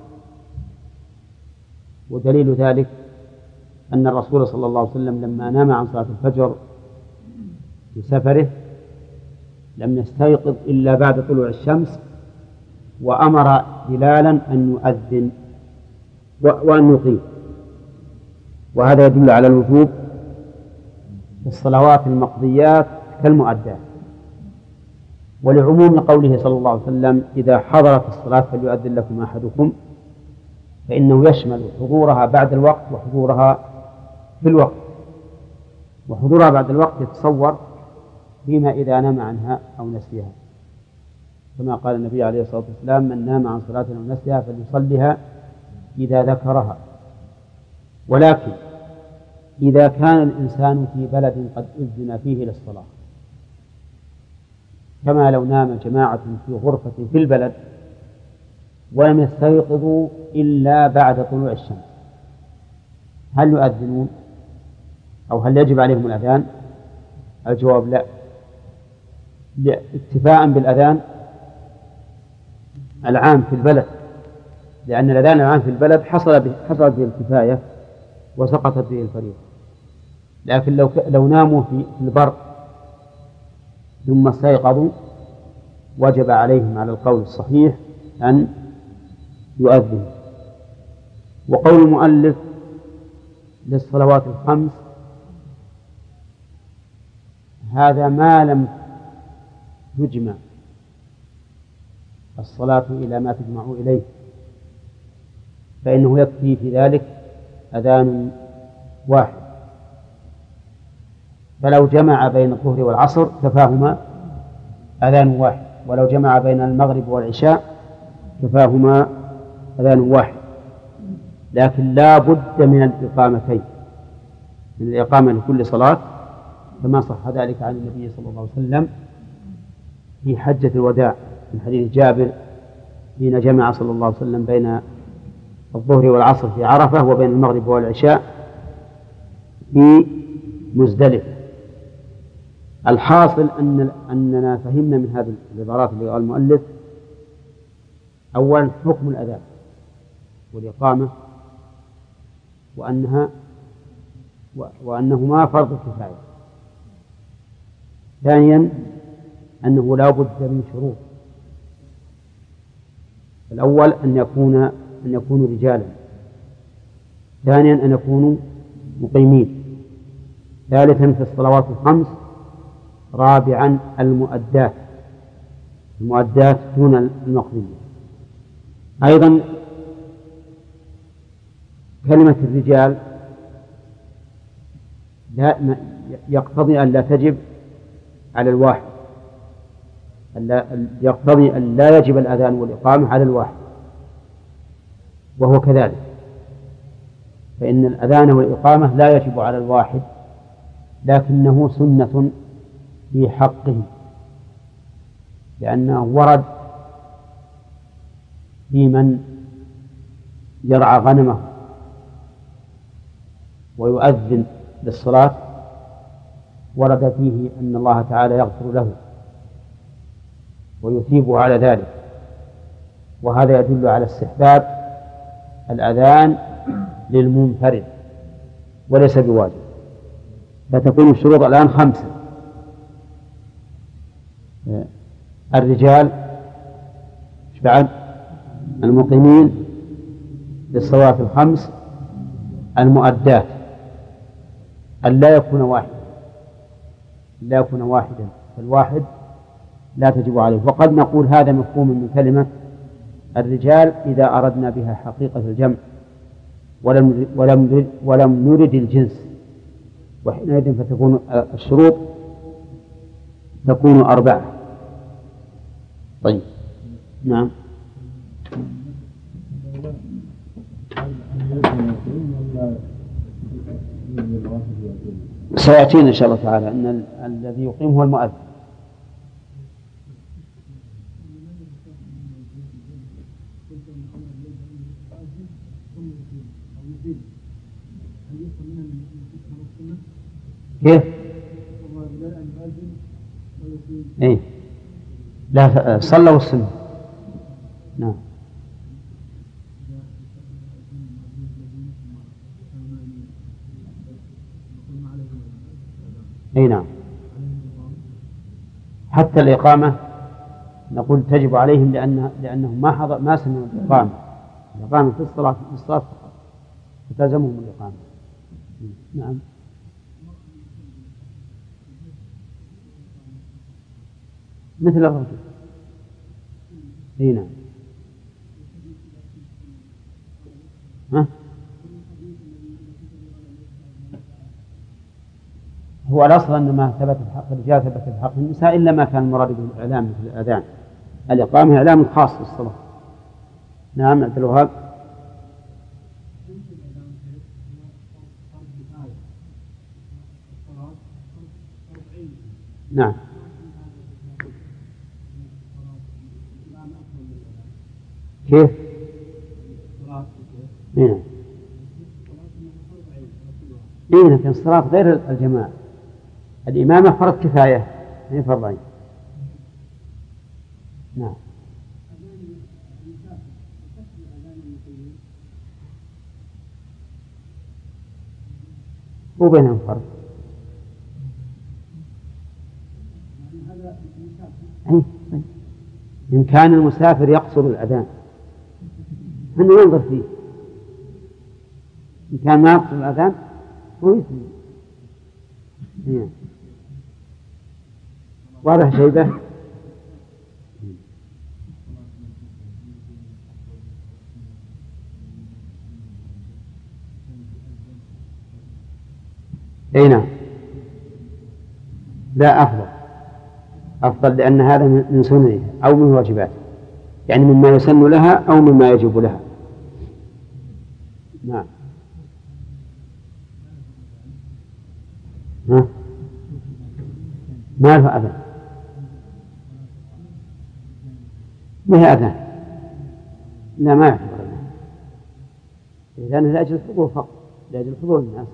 ودليل ذلك أن الرسول صلى الله عليه وسلم لما نام عن صلاة الفجر في سفره لم يستيقظ إلا بعد طلوع الشمس، وأمر بلالا أن يؤذن وأن يقيم، وهذا يدل على الوجوب في الصلوات المقضيات كالمؤدات. ولعموم قوله صلى الله عليه وسلم: إذا حضرت الصلاة فليؤذن لكم أحدكم، فإنه يشمل حضورها بعد الوقت وحضورها في الوقت. وحضورها بعد الوقت يتصور فيما إذا نام عنها أو نسيها، كما قال النبي عليه الصلاة والسلام: من نام عن صلاة أو نسيها فليصلها إذا ذكرها. ولكن إذا كان الإنسان في بلد قد أذن فيه للصلاة، كما لو نام جماعة في غرفة في البلد ولم يستيقظوا إلا بعد طلوع الشمس، هل يؤذنون أو هل يجب عليهم الأذان؟ الجواب لا، اكتفاء بالأذان العام في البلد، لأن الأذان العام في البلد حصل به حصلت به الكفاية وسقطت به الفريضة. لكن لو لو ناموا في البر ثم استيقظوا وجب عليهم على القول الصحيح أن يؤذنوا. وقول المؤلف للصلوات الخمس هذا ما لم يجمع الصلاة إلى ما تجمع إليه، فإنه يكفي في ذلك أذان واحد، فلو جمع بين الظهر والعصر كفاهما أذان واحد، ولو جمع بين المغرب والعشاء كفاهما أذان واحد، لكن لا بد من الإقامتين، من الإقامة لكل صلاة، كما صح ذلك عن النبي صلى الله عليه وسلم في حجة الوداع من حديث جابر حين جمع صلى الله عليه وسلم بين الظهر والعصر في عرفة وبين المغرب والعشاء في مزدلفة. الحاصل أن أننا فهمنا من هذه العبارات اللي قال المؤلف أولا حكم الأذان والإقامة وأنها وأنهما فرض كفاية. ثانيا أنه لا بد من شروط، الأول أن يكون أن يكونوا رجالا، ثانيا أن يكونوا مقيمين، ثالثا في الصلوات الخمس، رابعا المؤدات، المؤدات دون المقضية. أيضا كلمة الرجال لا يقتضي أن لا تجب على الواحد، يقتضي أن لا يجب الأذان والإقامة على الواحد، وهو كذلك، فإن الأذان والإقامة لا يجب على الواحد، لكنه سنة في حقه، لأنه ورد في من يرعى غنمه ويؤذن للصلاة، ورد فيه أن الله تعالى يغفر له ويثيبه على ذلك، وهذا يدل على استحباب الأذان للمنفرد وليس بواجب. فتكون الشروط الآن خمسة: الرجال، بعد المقيمين للصلوات الخمس، المؤدات، أن لا يكون واحدا، لا يكون واحدا، فالواحد لا تجب عليه. وقد نقول هذا مفهوم من كلمة الرجال إذا أردنا بها حقيقة الجمع ولم ولم ولم نرد الجنس، وحينئذ فتكون الشروط تكون أربعة. طيب، نعم. سيأتينا إن شاء الله تعالى أن الذي يقيم هو المؤذن. كيف؟ إيه؟ لا، صلوا السنة. نعم. أي نعم. حتى الإقامة نقول تجب عليهم لأن لأنهم ما حضر ما سمعوا الإقامة، الإقامة في الصلاة في الصلاة فقط، فتلزمهم الإقامة. نعم. مثل الرجل. أي نعم. ها؟ هو الأصل أن ما ثبت في حق الرجال ثبت في حق النساء، إلا ما كان المراد به الإعلام مثل الأذان. الإقامة إعلام خاص بالصلاة. نعم. عبد الوهاب. نعم. كيف؟ نعم. إيه، لكن الصلاة غير الجماعة، الإمامة فرض كفاية هي فرض عين. نعم. وبينهم فرق. إن كان المسافر يقصر الأذان أنه ينظر فيه، إن كان ما يقصر الأذان هو يثني. واضح شيبة؟ اي نعم. لا، أفضل أفضل لأن هذا من سننه أو من واجباته، يعني مما يسن لها أو مما يجب لها. نعم. ها؟ ما له أذان، ما هي أذان؟ لا، ما يعتبر أذان، لأنه لأجل الحضور فقط، لأجل حضور الناس.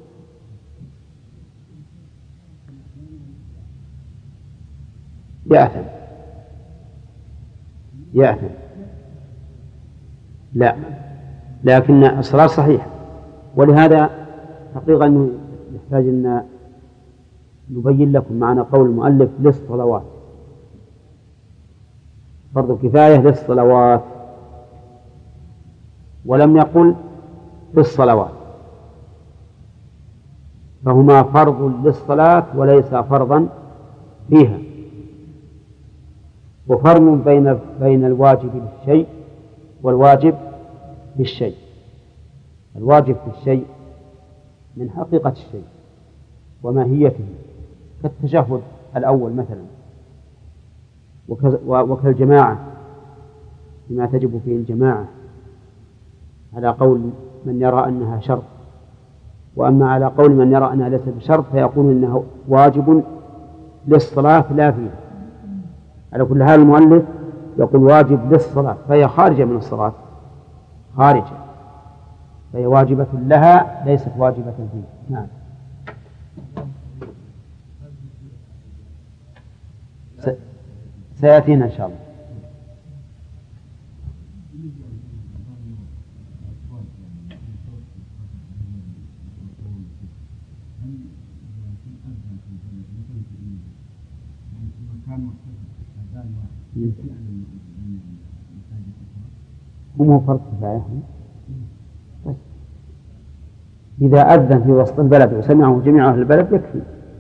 يأثم يأثم لا، لكن الصلاة صحيحة. ولهذا حقيقة نحتاج أن نبين لكم معنى قول المؤلف للصلوات، فرض كفاية للصلوات، ولم يقل بالصلوات، فهما فرض للصلاة وليس فرضا فيها. وفرق بين بين الواجب للشيء والواجب للشيء. الواجب في الشيء من حقيقة الشيء وماهيته، كالتشهد الأول مثلا، وكالجماعة بما تجب فيه الجماعة على قول من يرى أنها شرط، وأما على قول من يرى أنها ليست بشرط فيقول إنه واجب للصلاة لا فيها. على كل حال المؤلف يقول واجب للصلاة، فهي خارجة من الصلاة، خارجة، فهي واجبة لها ليست واجبة فيه. نعم. سيأتينا إن شاء الله. هم فرق كفاية. إذا أذن في وسط البلد وسمعه جميع أهل البلد يكفي.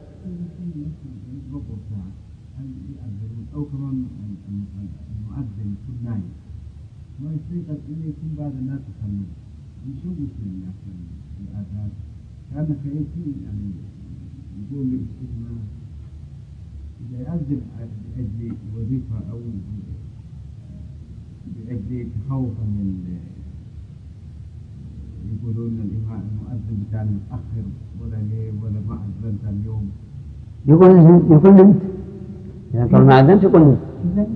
أو كمان المؤذن يكون نايم ما يستيقظ إلا يكون بعض الناس يصلون يشوفوا في الآذان كأنك يمكن يعني يقول للاستجماع إذا يأذن بأجل وظيفة أو بأجل تخوفا من يقولون الإمام المؤذن كان متأخر ولا ليه ولا ما أذنت اليوم يقول يقول نمت يعني قال ما أذنت يقول نمت.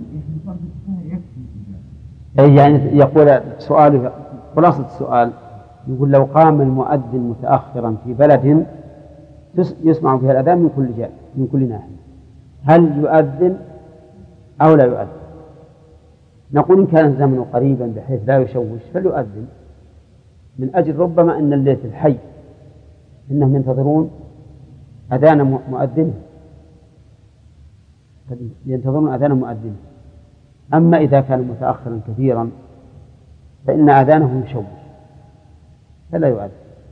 يعني يقول سؤاله خلاصة السؤال يقول لو قام المؤذن متأخرا في بلد يسمع فيها الأذان من كل جهة من كل ناحية هل يؤذن أو لا يؤذن؟ نقول إن كان الزمن قريبا بحيث لا يشوش فليؤذن، من أجل ربما أن الليل الحي إنهم ينتظرون أذان مؤذن ينتظرون أذان مؤذن. أما إذا كان متأخرا كثيرا فإن أذانه يشوش فلا يؤذن.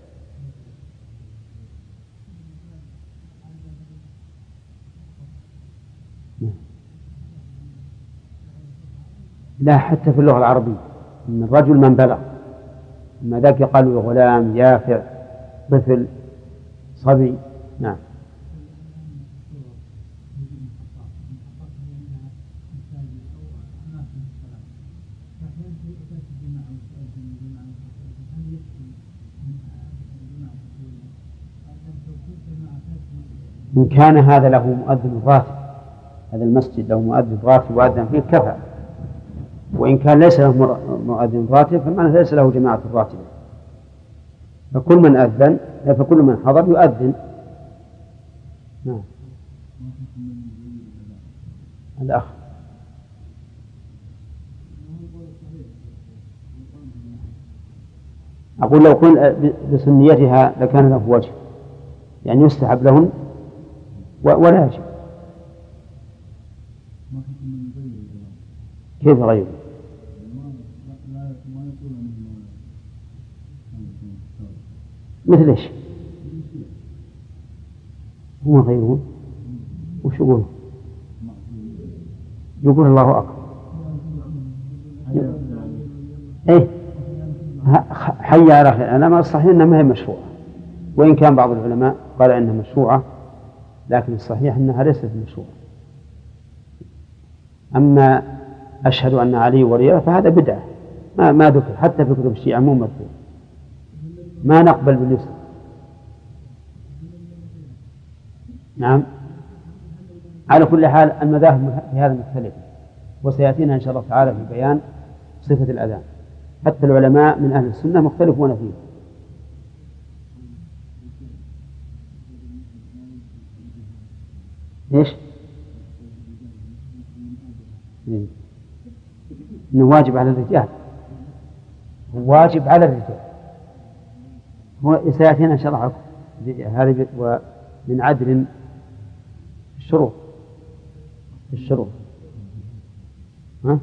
لا، حتى في اللغة العربية من الرجل من بلغ، أما ذاك قالوا غلام يافع طفل صبي. نعم. إن كان هذا له مؤذن راتب، هذا المسجد له مؤذن راتب وأذن فيه كفى، وإن كان ليس له مؤذن راتب فمعنى ليس له جماعة راتبة، فكل من أذن فكل من حضر يؤذن. نعم. الأخ أقول لو كن بسنيتها لكان له وجه، يعني يستحب لهن ولا يجب. كيف غيره؟ مثل ايش؟ هم غيرون وش يقولون؟ يقول الله أكبر. إيه حي على خير. أنا ما الصحيح أنها ما هي مشروعة، وإن كان بعض العلماء قال أنها مشروعة، لكن الصحيح أنها ليست مشروعة. أما أشهد أن علي ولي فهذا بدعة ما ما ذكر حتى في كتب الشيعة، مو مذكور، ما نقبل باليسر. نعم، على كل حال المذاهب في هذا مختلفة، وسيأتينا إن شاء الله تعالى في بيان صفة الأذان. حتى العلماء من أهل السنة مختلفون فيه. إيش؟ إيه؟ إنه واجب على الرجال، هو واجب على الرجال، هو سيأتينا إن شاء الله هذه ومن عدل الشروط الشروط ها؟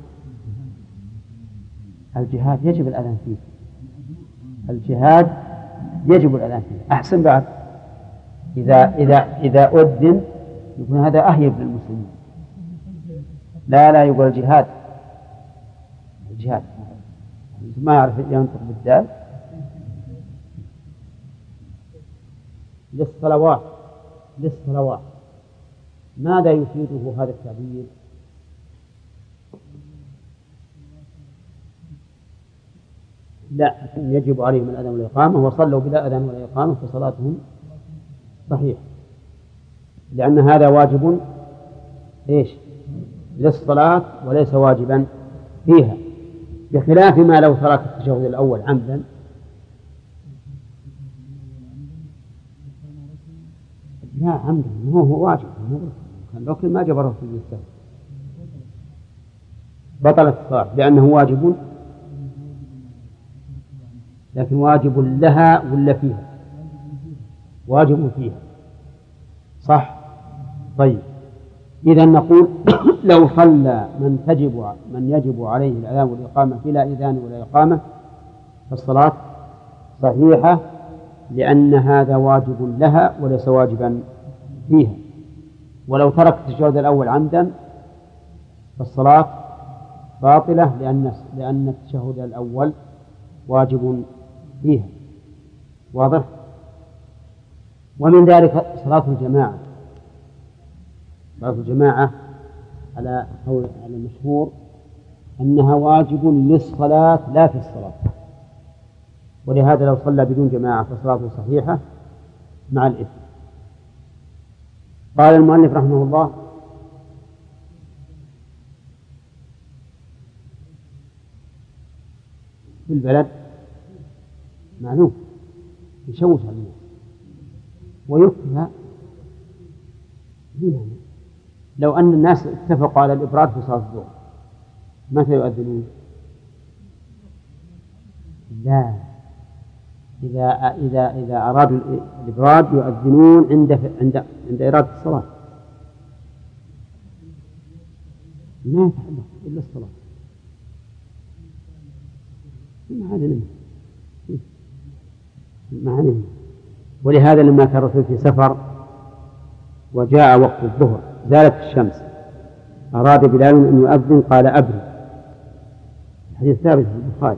الجهاد يجب الأذان فيه، الجهاد يجب الأذان فيه. أحسن بعد إذا إذا إذا أذن يكون هذا أهيب للمسلمين. لا لا يقول الجهاد، الجهاد ما يعرف ينطق بالدال. للصلوات للصلوات ماذا يفيده هذا التعبير؟ لا، يجب عليهم الأذان والإقامة، وصلوا بلا أذان ولا إقامة فصلاتهم صحيح، لأن هذا واجب إيش؟ للصلاة وليس واجبا فيها، بخلاف ما لو ترك التشهد الأول عمدا. لا عمدا هو هو واجب، كان ركن ما جبره في السهو، بطلت الصلاة لأنه واجب، لكن واجب لها ولا فيها؟ واجب فيها صح. طيب إذا نقول لو صلى من تجب من يجب عليه الأذان والإقامة بلا إذان ولا إقامة فالصلاة صحيحة، لأن هذا واجب لها وليس واجبا فيها. ولو ترك التشهد الأول عمدا فالصلاة باطلة، لأن لأن التشهد الأول واجب فيها. واضح؟ ومن ذلك صلاة الجماعة. صلاة الجماعة على قول على المشهور أنها واجب للصلاة لا في الصلاة، ولهذا لو صلى بدون جماعة فصلاته صحيحة مع الإثم. قال المؤلف رحمه الله: في البلد معلوم يشوش على الناس ويكفيها. لو أن الناس اتفقوا على الإبراد في صلاة الظهر متى يؤذنون؟ لا، إذا إذا إذا أرادوا الإبراد يؤذنون عند عند عند إرادة الصلاة، ما يتحدث إلا الصلاة. ما هذا نمه ما هذا نمه. ولهذا لما كان الرسول في سفر وجاء وقت الظهر زالت الشمس أراد بلال أن يؤذن قال أبرد، الحديث ثابت في البخاري.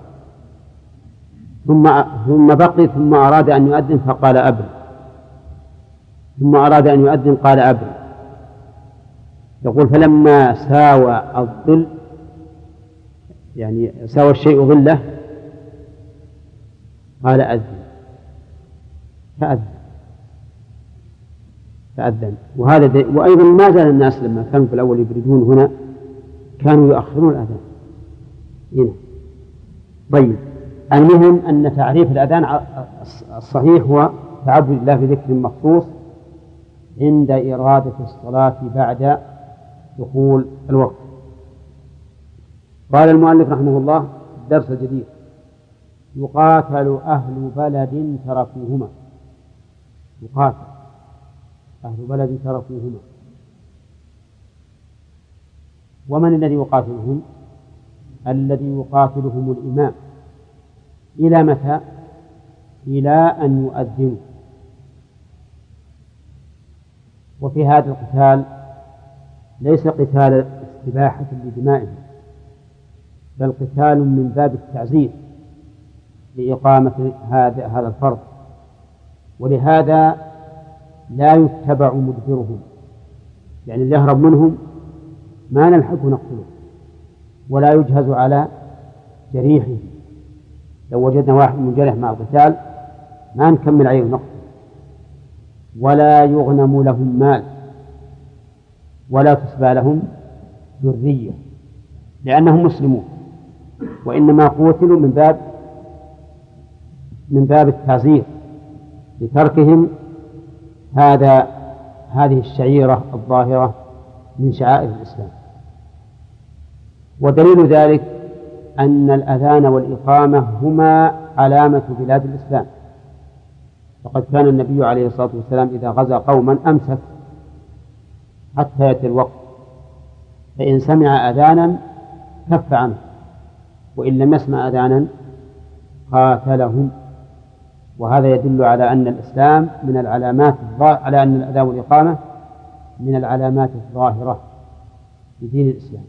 ثم ثم بقي ثم أراد أن يؤذن فقال أبرد، ثم أراد أن يؤذن قال أبرد. يقول فلما ساوى الظل يعني ساوى الشيء ظله قال أذن فأذن فأذن. وهذا دي وأيضا ما زال الناس لما كانوا في الأول يبردون هنا كانوا يؤخرون الأذان هنا. طيب المهم أن تعريف الأذان الصحيح هو تعبد الله بذكر مخصوص عند إرادة الصلاة بعد دخول الوقت. قال المؤلف رحمه الله: الدرس الجديد: يقاتل أهل بلد تركوهما. يقاتل أهل بلد تركوهما. ومن الذي يقاتلهم؟ الذي يقاتلهم الإمام. إلى متى؟ إلى أن يؤذنوا. وفي هذا القتال ليس قتال استباحة لدمائهم، بل قتال من باب التعزير لإقامة هذا هذا الفرض، ولهذا لا يتبع مدبرهم، يعني اللي يهرب منهم ما نلحق نقتله، ولا يجهز على جريحه. لو وجدنا واحد منجرح مع القتال ما نكمل عليه نقتله، ولا يغنم لهم مال، ولا تسبى لهم ذرية، لأنهم مسلمون، وإنما قوتلوا من باب من باب التعزير لتركهم هذا هذه الشعيرة الظاهرة من شعائر الإسلام. ودليل ذلك أن الأذان والإقامة هما علامة بلاد الإسلام، فقد كان النبي عليه الصلاة والسلام إذا غزا قوما أمسك حتى يأتي الوقت، فإن سمع أذانا كف عنه، وإن لم يسمع أذانا قاتلهم. وهذا يدل على أن الإسلام من العلامات على أن الأذان والإقامة من العلامات الظاهرة في دين الإسلام.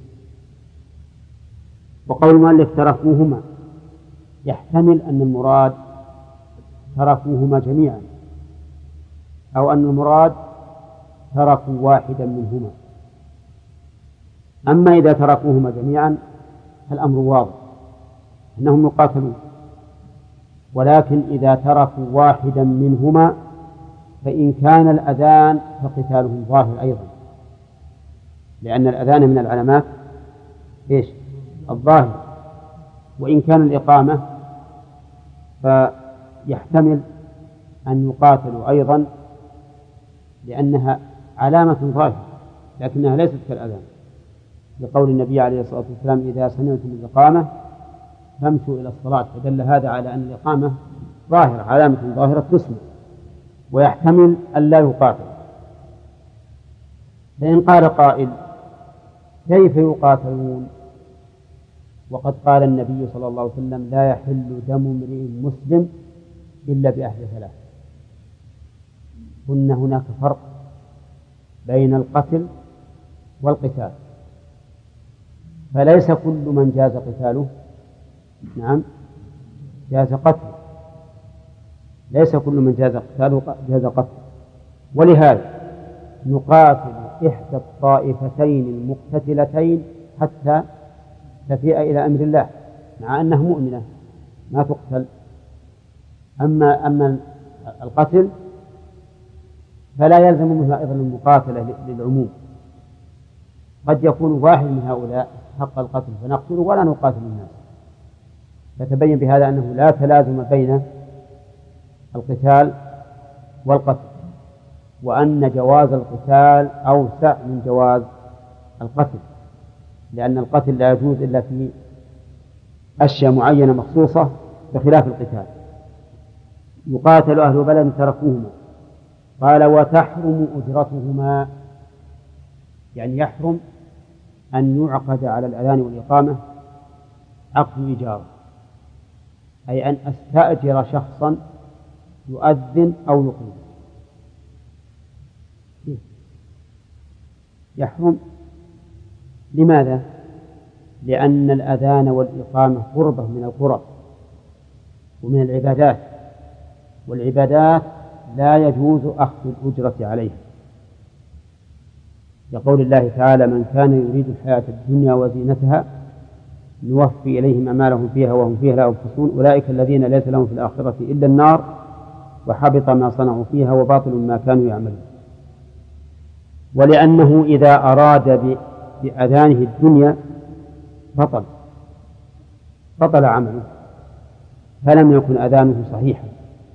وقول المؤلف تركوهما يحتمل أن المراد تركوهما جميعا، أو أن المراد تركوا واحدا منهما. أما إذا تركوهما جميعا فالأمر واضح أنهم يقاتلون، ولكن إذا تركوا واحدا منهما فإن كان الأذان فقتالهم ظاهر أيضا، لأن الأذان من العلامات إيش؟ الظاهر. وإن كان الإقامة فيحتمل أن يقاتلوا أيضا، لأنها علامة ظاهرة لكنها ليست كالأذان، لقول النبي عليه الصلاة والسلام إذا سمعتم الإقامة فامشوا إلى الصلاة، فدل هذا على أن الإقامة ظاهرة، علامة ظاهرة تسمع، ويحتمل أن لا يقاتل. فإن قال قائل كيف يقاتلون وقد قال النبي صلى الله عليه وسلم لا يحل دم امرئ مسلم إلا بأحد ثلاث، قلنا هناك فرق بين القتل والقتال، فليس كل من جاز قتاله نعم جاز قتله، ليس كل من جاز قتاله جاز قتله. ولهذا نقاتل إحدى الطائفتين المقتتلتين حتى تفيء إلى أمر الله، مع أنها مؤمنة ما تقتل. أما أما القتل فلا يلزم منها أيضا المقاتلة للعموم، قد يكون واحد من هؤلاء حق القتل فنقتله ولا نقاتل الناس. فتبين بهذا أنه لا تلازم بين القتال والقتل، وأن جواز القتال أوسع من جواز القتل، لأن القتل لا يجوز إلا في أشياء معينة مخصوصة بخلاف القتال. يقاتل أهل بلد تركوهما، قال وتحرم أجرتهما، يعني يحرم أن يعقد على الأذان والإقامة عقد إجارة، أي أن أستأجر شخصا يؤذن أو يقيم، يحرم. لماذا؟ لأن الأذان والإقامة قربة من القرب ومن العبادات، والعبادات لا يجوز أخذ الأجرة عليها، لقول الله تعالى من كان يريد الحياة الدنيا وزينتها نوفي إليهم أعمالهم فيها وهم فيها لا يبخسون أولئك الذين ليس لهم في الآخرة إلا النار وحبط ما صنعوا فيها وباطل ما كانوا يعملون. ولأنه إذا أراد بأذانه الدنيا بطل بطل عمله، فلم يكن أذانه صحيحا.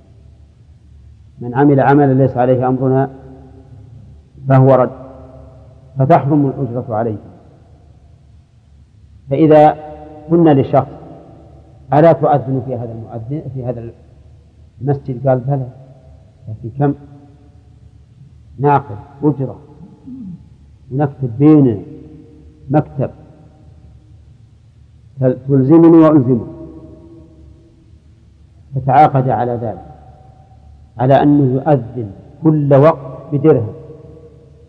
من عمل عملا ليس عليه أمرنا فهو رد، فتحرم الأجرة عليه. فإذا قلنا لشخص ألا تؤذن في هذا المؤذن في هذا المسجد؟ قال بلى، لكن كم ناقل أجرة ونكتب بيننا مكتب تلزمني وألزمه، فتعاقد على ذلك، على أنه يؤذن كل وقت بدرهم،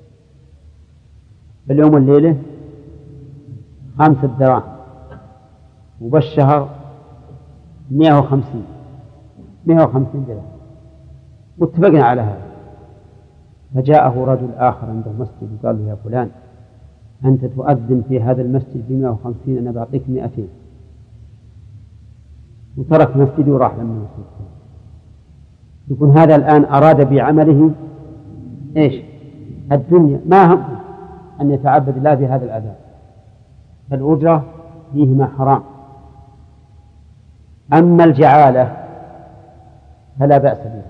باليوم والليلة خمسة دراهم، وبالشهر مئة وخمسين مئة وخمسين درهم، واتفقنا على هذا. فجاءه رجل آخر عنده مسجد وقال له: يا فلان، أنت تؤذن في هذا المسجد بمئة وخمسين، أنا بعطيك مئتين. وترك مسجدي وراح لما مسجد. يكون هذا الآن أراد بعمله إيش؟ الدنيا، ما هم أن يتعبد الله بهذا الأداء، فالأجرة فيهما حرام. أما الجعالة فلا بأس بها.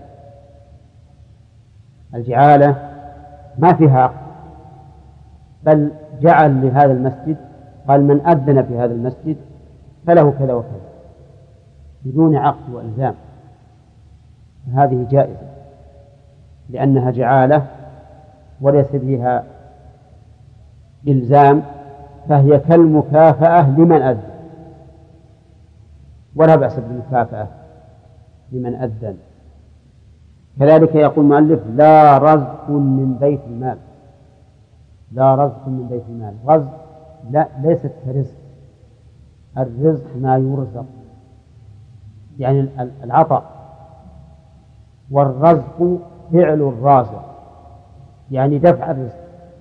الجعالة ما فيها عقد، بل جعل لهذا المسجد، قال: من أذن في هذا المسجد فله كذا وكذا، بدون عقد وإلزام. هذه جائزة لأنها جعالة وليس فيها إلزام، فهي كالمكافأة لمن أذن، ولا بأس بالمكافأة لمن أذن. كذلك يقول المؤلف: لا رزق من بيت المال. لا رزق من بيت المال، رزق لا ليست كرزق. الرزق ما يرزق، يعني العطاء، والرزق فعل الرازق، يعني دفع الرزق.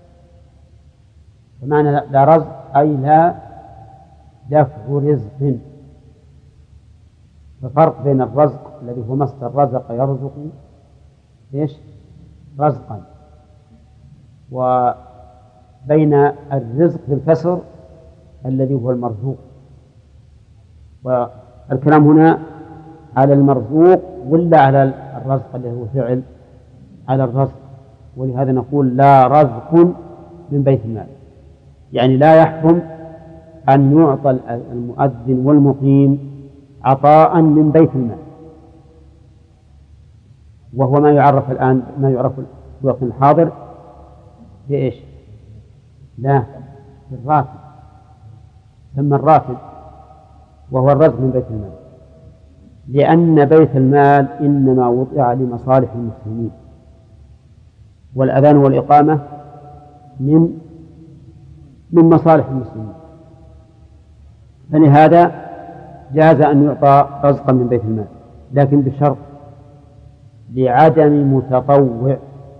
بمعنى لا رزق أي لا دفع رزق. ففرق بين الرزق الذي هو مصدر رزق يرزق إيش؟ رزقا، وبين الرزق بالكسر الذي هو المرزوق. والكلام هنا على المرزوق ولا على الرزق الذي هو فعل؟ على الرزق. ولهذا نقول: لا رزق من بيت المال، يعني لا يحرم أن يعطى المؤذن والمقيم عطاء من بيت المال، وهو ما يعرف الآن، ما يعرف في الوقت الحاضر بإيش؟ لا، بالراتب، ثم الراتب، وهو الرزق من بيت المال، لأن بيت المال إنما وضع لمصالح المسلمين، والأذان والإقامة من من مصالح المسلمين، فلهذا جاز أن يعطى رزقا من بيت المال، لكن بشرط: لعدم متطوع.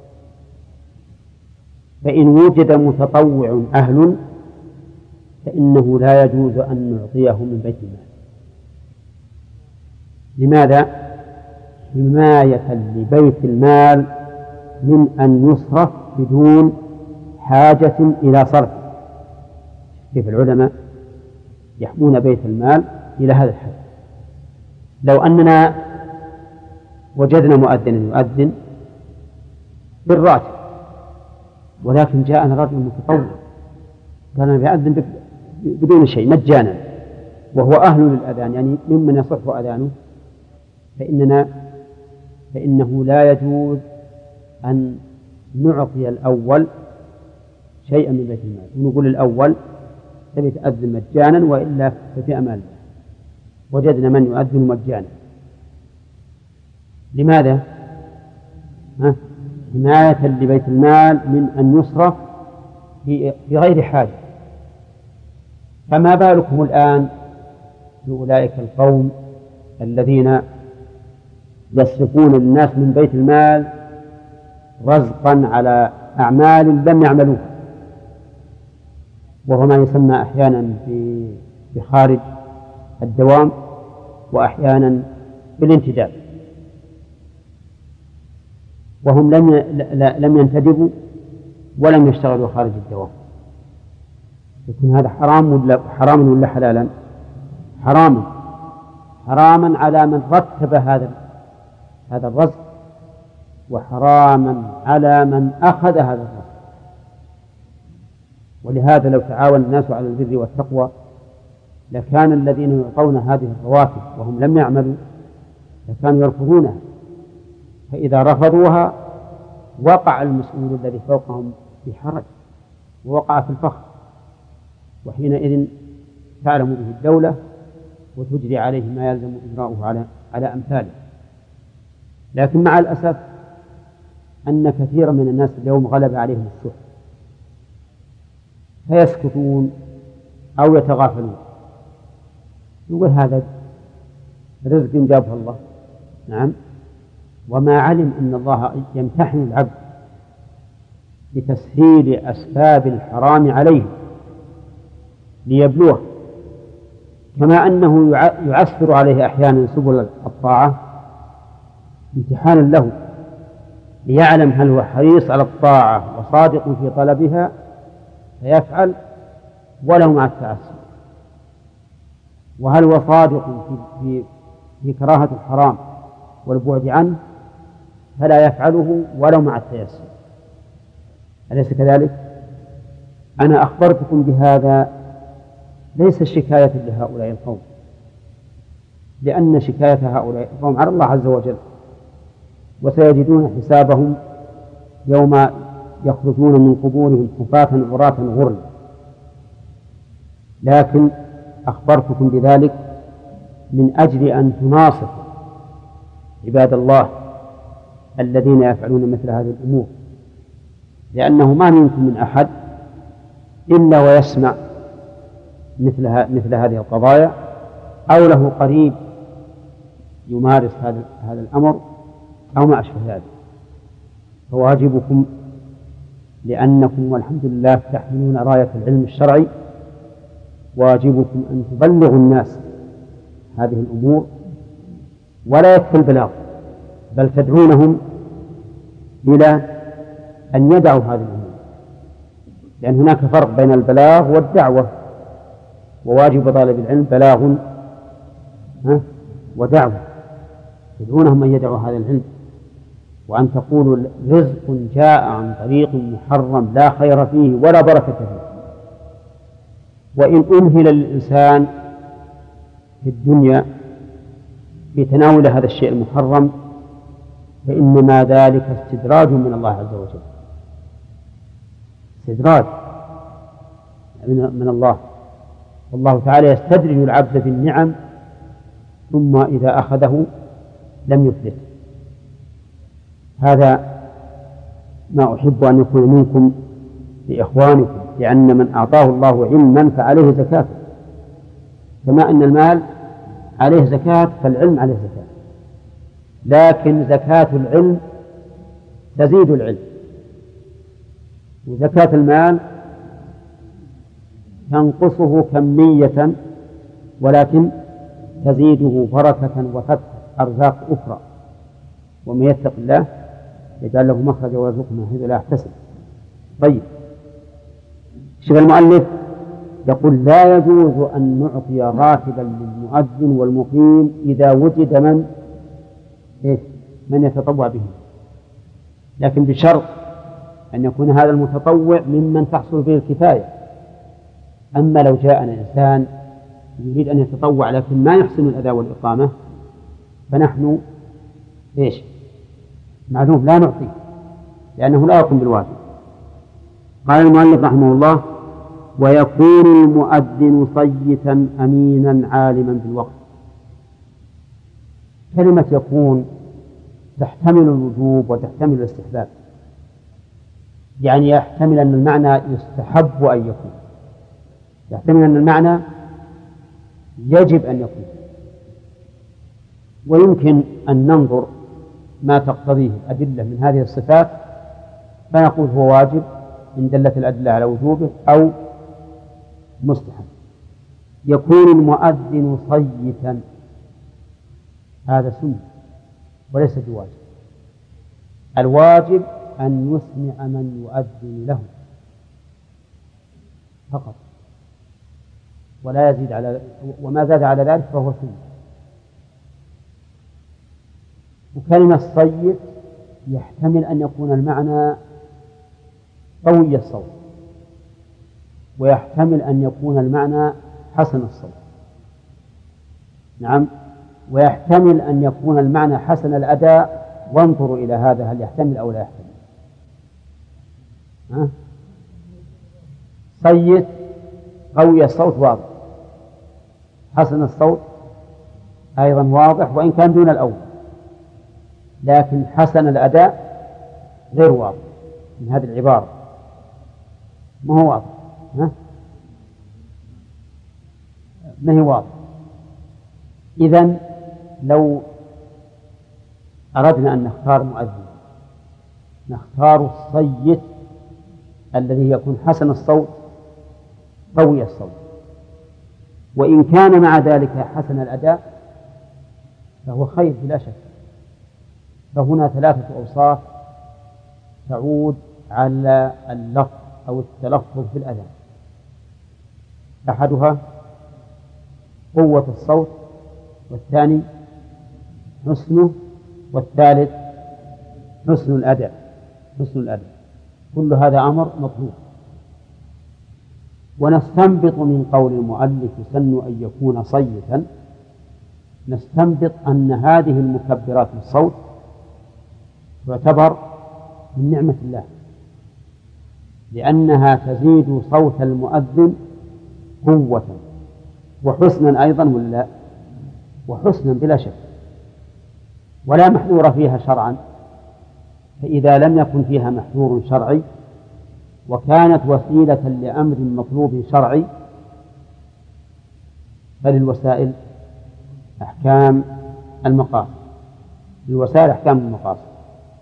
فإن وجد متطوع أهل فإنه لا يجوز أن نعطيه من بيت المال. لماذا؟ حماية لبيت المال من أن يصرف بدون حاجة إلى صرف. كيف العلماء يحمون بيت المال إلى هذا الحد. لو أننا وجدنا مؤذنا يؤذن بالراتب، ولكن جاءنا رجل متطوع قال: أنا بأذن بدون شيء مجانا، وهو أهل للأذان، يعني ممن يصح أذانه، فإننا فإنه لا يجوز أن نعطي الأول شيئا من بيت المال، ونقول الأول تبي تأذن مجانا وإلا ففي أمان. وجدنا من يؤذن مجانا. لماذا؟ حماية لبيت المال من أن يصرف بغير حاجة. فما بالكم الآن بأولئك القوم الذين يصرفون الناس من بيت المال رزقا على أعمال لم يعملوها، وهو ما يسمى أحيانا بخارج الدوام، وأحيانا بالانتداب، وهم لم لم ينتدبوا ولم يشتغلوا خارج الدوام. يكون هذا حرام ولا حراما ولا حلالا؟ حراما، حراما على من رتب هذا هذا الرزق، وحراما على من أخذ هذا الرزق. ولهذا لو تعاون الناس على البر والتقوى لكان الذين يعطون هذه الرواتب وهم لم يعملوا لكانوا يرفضونها، فإذا رفضوها وقع المسؤول الذي فوقهم في حرج ووقع في الفخر، وحينئذ تعلم به الدولة وتجري عليه ما يلزم إجراؤه على على أمثاله. لكن مع الأسف، أن كثيرا من الناس اليوم غلب عليهم الشح، فيسكتون أو يتغافلون، يقول هذا رزق جابه الله. نعم، وما علم أن الله يمتحن العبد بتسهيل أسباب الحرام عليه ليبلوه، كما أنه يعسر عليه أحيانا سبل الطاعة امتحانا له ليعلم هل هو حريص على الطاعة وصادق في طلبها فيفعل ولو مع التعسر، وهل هو صادق في, في, في كراهة الحرام والبعد عنه فلا يفعله ولو مع التيسر. أليس كذلك؟ أنا أخبرتكم بهذا ليس شكاية لهؤلاء القوم، لأن شكاية هؤلاء القوم على الله عز وجل، وسيجدون حسابهم يوم يخرجون من قبورهم حفاة عراة غرلا. لكن أخبرتكم بذلك من أجل أن تناصحوا عباد الله الذين يفعلون مثل هذه الأمور، لأنه ما منكم من أحد إلا ويسمع مثل, مثل هذه القضايا أو له قريب يمارس هذا, هذا الأمر أو ما أشبه ذلك. فواجبكم لأنكم والحمد لله تحملون راية العلم الشرعي، واجبكم أن تبلغوا الناس هذه الأمور، ولا يكفي البلاغ بل تدعونهم إلى أن يدعوا هذه الأمور، لأن هناك فرق بين البلاغ والدعوة، وواجب طالب العلم بلاغ ودعوة. تدعونهم أن يدعوا هذا العلم، وأن تقولوا رزق جاء عن طريق محرم لا خير فيه ولا بركة فيه. وإن أمهل الإنسان في الدنيا في تناول هذا الشيء المحرم فإنما ذلك استدراج من الله عز وجل، استدراج من الله، والله تعالى يستدرج العبد بالنعم ثم إذا أخذه لم يفلت. هذا ما أحب أن يكون منكم لإخوانكم، لأن من أعطاه الله علما فعليه زكاة، كما أن المال عليه زكاة فالعلم عليه زكاة، لكن زكاة العلم تزيد العلم، وزكاة المال تنقصه كمية ولكن تزيده بركة وفتح أرزاق أخرى. ومن يتق الله يجعل له مخرجا ويرزقه من حيث لا يحتسب. طيب، شيخ المؤلف يقول لا يجوز أن نعطي راتبا للمؤذن والمقيم إذا وجد من إيه؟ من يتطوع به، لكن بشرط أن يكون هذا المتطوع ممن تحصل به الكفاية. أما لو جاءنا إنسان يريد أن يتطوع لكن ما يحسن الأداء والإقامة فنحن إيش؟ معلوم لا نعطي، لأنه لا يقوم بالواجب. قال المؤلف رحمه الله: ويكون المؤذن صيتا أمينا عالما بالوقت. كلمة يكون تحتمل الوجوب وتحتمل الاستحباب، يعني يحتمل أن المعنى يستحب أن يكون، يحتمل أن المعنى يجب أن يكون، ويمكن أن ننظر ما تقتضيه الأدلة من هذه الصفات فنقول هو واجب إن دلت الأدلة على وجوبه أو مستحب. يكون المؤذن صيتا، هذا سنة وليس بواجب. الواجب أن يسمع من يؤذن له فقط، ولا يزيد على، وما زاد على ذلك فهو سنة. وكلمة صيت يحتمل أن يكون المعنى قوي الصوت، ويحتمل أن يكون المعنى حسن الصوت. نعم، ويحتمل أن يكون المعنى حسن الأداء، وانظروا إلى هذا هل يحتمل أو لا يحتمل. ها؟ صيت قوي الصوت واضح، حسن الصوت أيضا واضح وإن كان دون الأول، لكن حسن الأداء غير واضح من هذه العبارة، ما هو واضح. ها؟ ما هي واضحة. إذن لو أردنا أن نختار مؤذن نختار الصيت الذي يكون حسن الصوت قوي الصوت، وإن كان مع ذلك حسن الأداء فهو خير بلا شك. فهنا ثلاثة أوصاف تعود على اللفظ أو التلفظ في الأذان: أحدها قوة الصوت، والثاني حسنه، والثالث حسن الأداء حسن الأداء كل هذا أمر مطلوب. ونستنبط من قول المؤلف يسن أن يكون صيتا، نستنبط أن هذه المكبرات للصوت تعتبر من نعمة الله، لأنها تزيد صوت المؤذن قوة وحسنا أيضا، ولا وحسنا بلا شك، ولا محذور فيها شرعا. فإذا لم يكن فيها محذور شرعي وكانت وسيلة لأمر مطلوب شرعي فللوسائل أحكام المقاصد للوسائل أحكام المقاصد.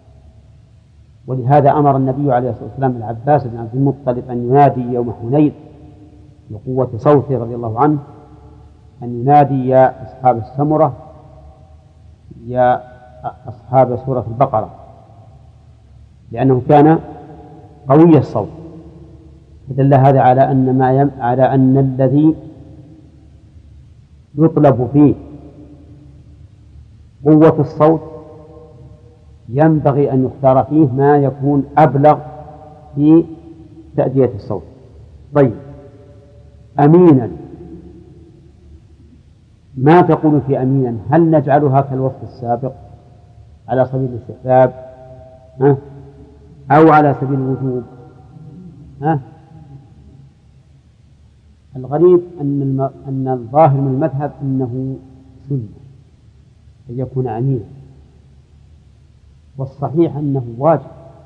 ولهذا أمر النبي عليه الصلاة والسلام العباس بن عبد المطلب أن ينادي يوم حنين بقوة صوته رضي الله عنه، أن ينادي: يا أصحاب السمرة، يا أصحاب سورة البقرة، لأنه كان قوي الصوت. فدل هذا على أن ما يم... على أن الذي يطلب فيه قوة الصوت ينبغي أن يختار فيه ما يكون أبلغ في تأدية الصوت. طيب، أمينا، ما تقول في أمينا؟ هل نجعلها كالوصف السابق على سبيل الاستحباب ها؟ أو على سبيل الوجوب؟ ها؟ الغريب أن الم... أن الظاهر من المذهب أنه سنة أن يكون أمينا، والصحيح أنه واجب.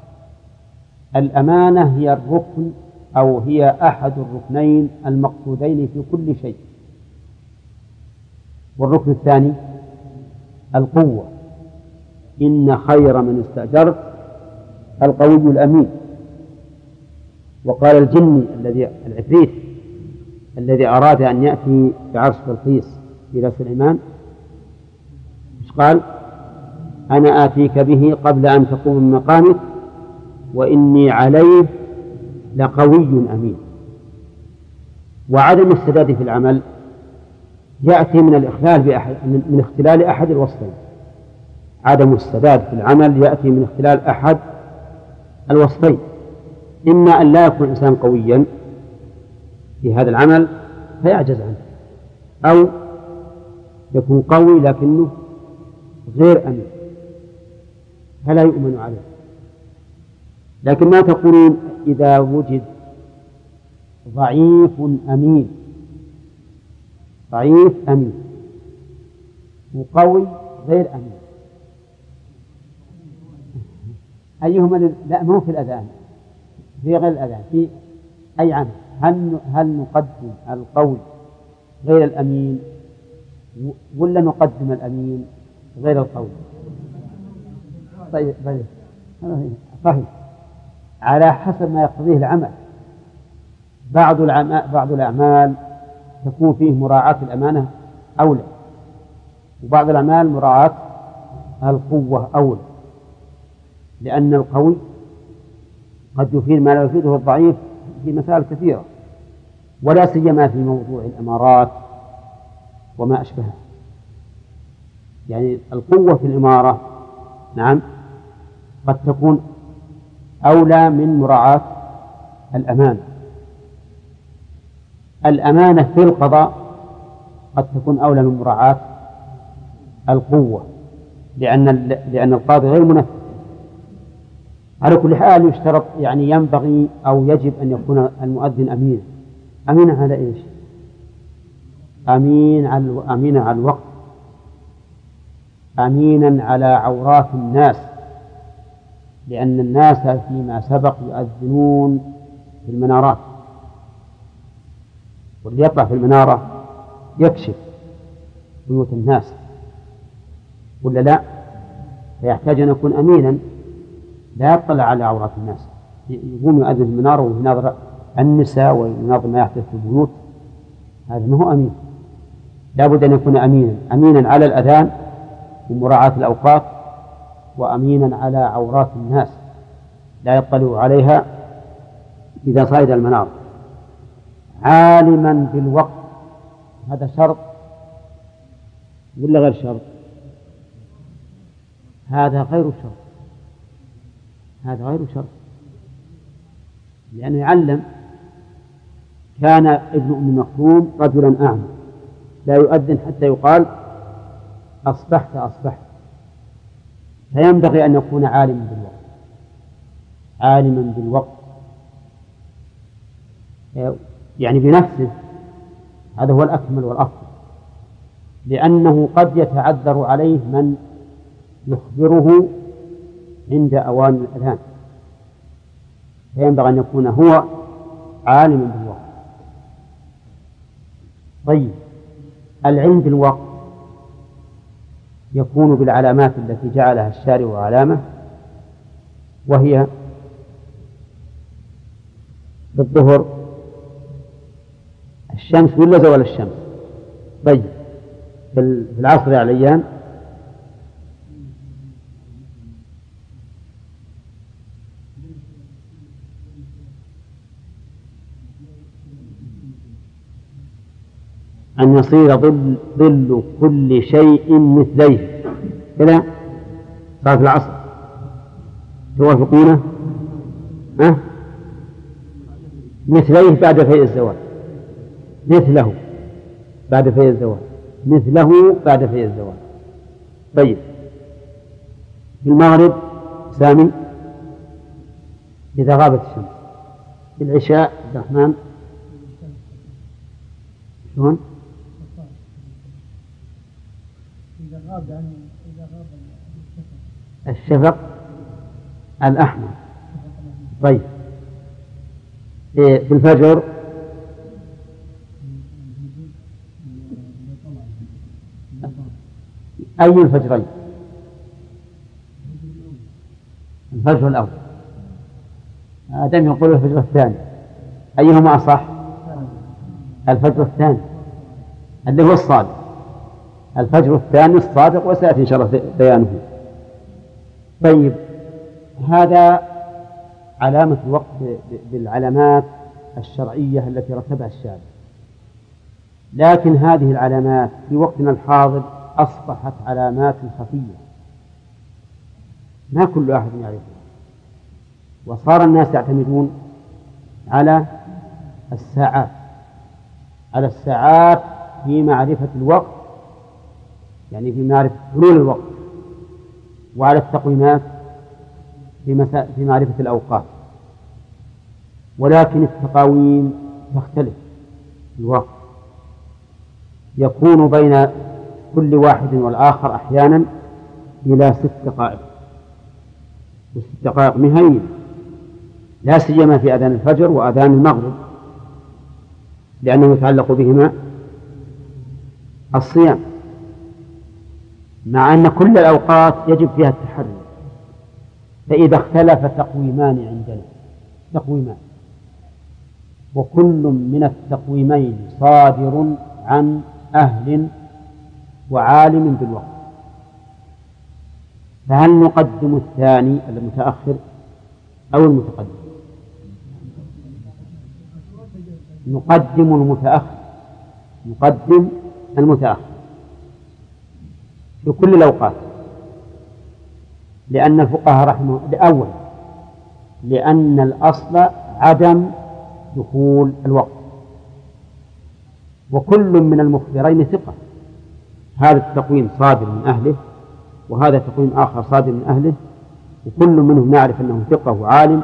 الأمانة هي الركن أو هي أحد الركنين المقصودين في كل شيء. والركن الثاني القوة: إن خير من استأجرت القوي الأمين. وقال الجني الذي العفريت الذي أراد أن يأتي بعرش بلقيس إلى سليمان، إيش قال؟ أنا آتيك به قبل أن تقوم من مقامك وإني عليه لقوي أمين. وعدم السداد في العمل يأتي من الإخلال بأحد من اختلال أحد الوصفين. عدم السداد في العمل يأتي من اختلال أحد الوصفين: إما أن لا يكون إنسان قويا في هذا العمل فيعجز عنه، أو يكون قوي لكنه غير أمين فلا يؤمن عليه. لكن ما تقولون إذا وجد ضعيف أمين ضعيف أمين وقوي غير أمين، أيهما؟ لا، مو في الأذان، في غير الأذان، في أي عمل. هل هل نقدم القوي غير الأمين ولا نقدم الأمين غير القوي؟ طيب طيب صحيح، على حسب ما يقتضيه العمل. بعض العمال بعض الأعمال تكون فيه مراعاة الأمانة أولى، وبعض الأعمال مراعاة القوة أولى، لأن القوي قد يفيد ما لا يفيده الضعيف في مسائل كثيرة، ولا سيما في موضوع الإمارات وما أشبهها. يعني القوة في الإمارة نعم قد تكون أولى من مراعاة الأمانة. الأمانة في القضاء قد تكون أولى من مراعاة القوة، لأن لأن القاضي غير منفذ. على كل حال يشترط، يعني ينبغي أو يجب أن يكون المؤذن أمينا. أمينا على إيش؟ أمين على أمينا على الوقت، أمينا على عورات الناس، لأن الناس فيما سبق يؤذنون في المنارات واللي يطلع في المنارة يكشف بيوت الناس ولا لا؟ فيحتاج أن يكون أمينا لا يطلع على عورات الناس، يقوم يؤذن في المنارة ويناظر النساء ويناظر ما يحدث في البيوت، هذا ما هو أمين. لا بد أن يكون أمينا، أمينا على الأذان ومراعاة الأوقات، وأمينا على عورات الناس لا يطلع عليها إذا صعد المنار، عالما بالوقت. هذا شرط ولا غير شرط؟ هذا غير شرط، هذا غير شرط، لأنه يعلم. كان ابن أم مكتوم رجلا أعمى لا يؤذن حتى يقال أصبحت أصبحت، فينبغي أن يكون عالما بالوقت، عالما بالوقت يعني بنفسه، هذا هو الأكمل والأفضل، لأنه قد يتعذر عليه من يخبره عند أوان الأذان، فينبغي أن يكون هو عالما بالوقت. طيب، العلم بالوقت يكون بالعلامات التي جعلها الشارع علامة، وهي بالظهر الشمس ولا زوال الشمس؟ طيب، في العصر يا عليان أن يصير ظل, ظل كل شيء مثليه كذا، صار في العصر توافقونه؟ أه؟ مثليه بعد فيء الزوال، مثله بعد فيء الزوال، مثله بعد فيء الزوال. طيب، في المغرب سامي إذا غابت الشمس، في العشاء عبد الرحمن شلون؟ إذا غاب يعني إذا غاب الشفق الأحمر. طيب، في الفجر أي الفجرين؟ الفجر الأول، آدم يقول الفجر الثاني، أيهما أصح؟ الفجر الثاني اللي هو الصادق، الفجر الثاني الصادق، وسيأتي إن شاء الله بيانه. طيب، هذا علامة الوقت بالعلامات الشرعية التي رتبها الشارع، لكن هذه العلامات في وقتنا الحاضر أصبحت علامات خفية ما كل أحد يعرفها، وصار الناس يعتمدون على الساعات على الساعات في معرفة الوقت، يعني في معرفة حلول الوقت، وعلى التقويمات في, في معرفة الأوقات، ولكن التقاويم تختلف في الوقت، يكون بين كل واحد والآخر أحيانا إلى ست دقائق، وست دقائق مهمة، لا سيما في أذان الفجر وأذان المغرب، لأنه يتعلق بهما الصيام، مع أن كل الأوقات يجب فيها التحري. فإذا اختلف تقويمان عندنا تقويمان وكل من التقويمين صادر عن أهل وعالم بالوقت، فهل نقدم الثاني المتأخر أو المتقدم؟ نقدم المتأخر، نقدم المتأخر في كل الأوقات، لأن الفقهاء رحمه الأول لأن الأصل عدم دخول الوقت، وكل من المخبرين ثقة، هذا التقويم صادر من أهله وهذا تقويم آخر صادر من أهله، وكل منهم نعرف أنه ثقة وعالم،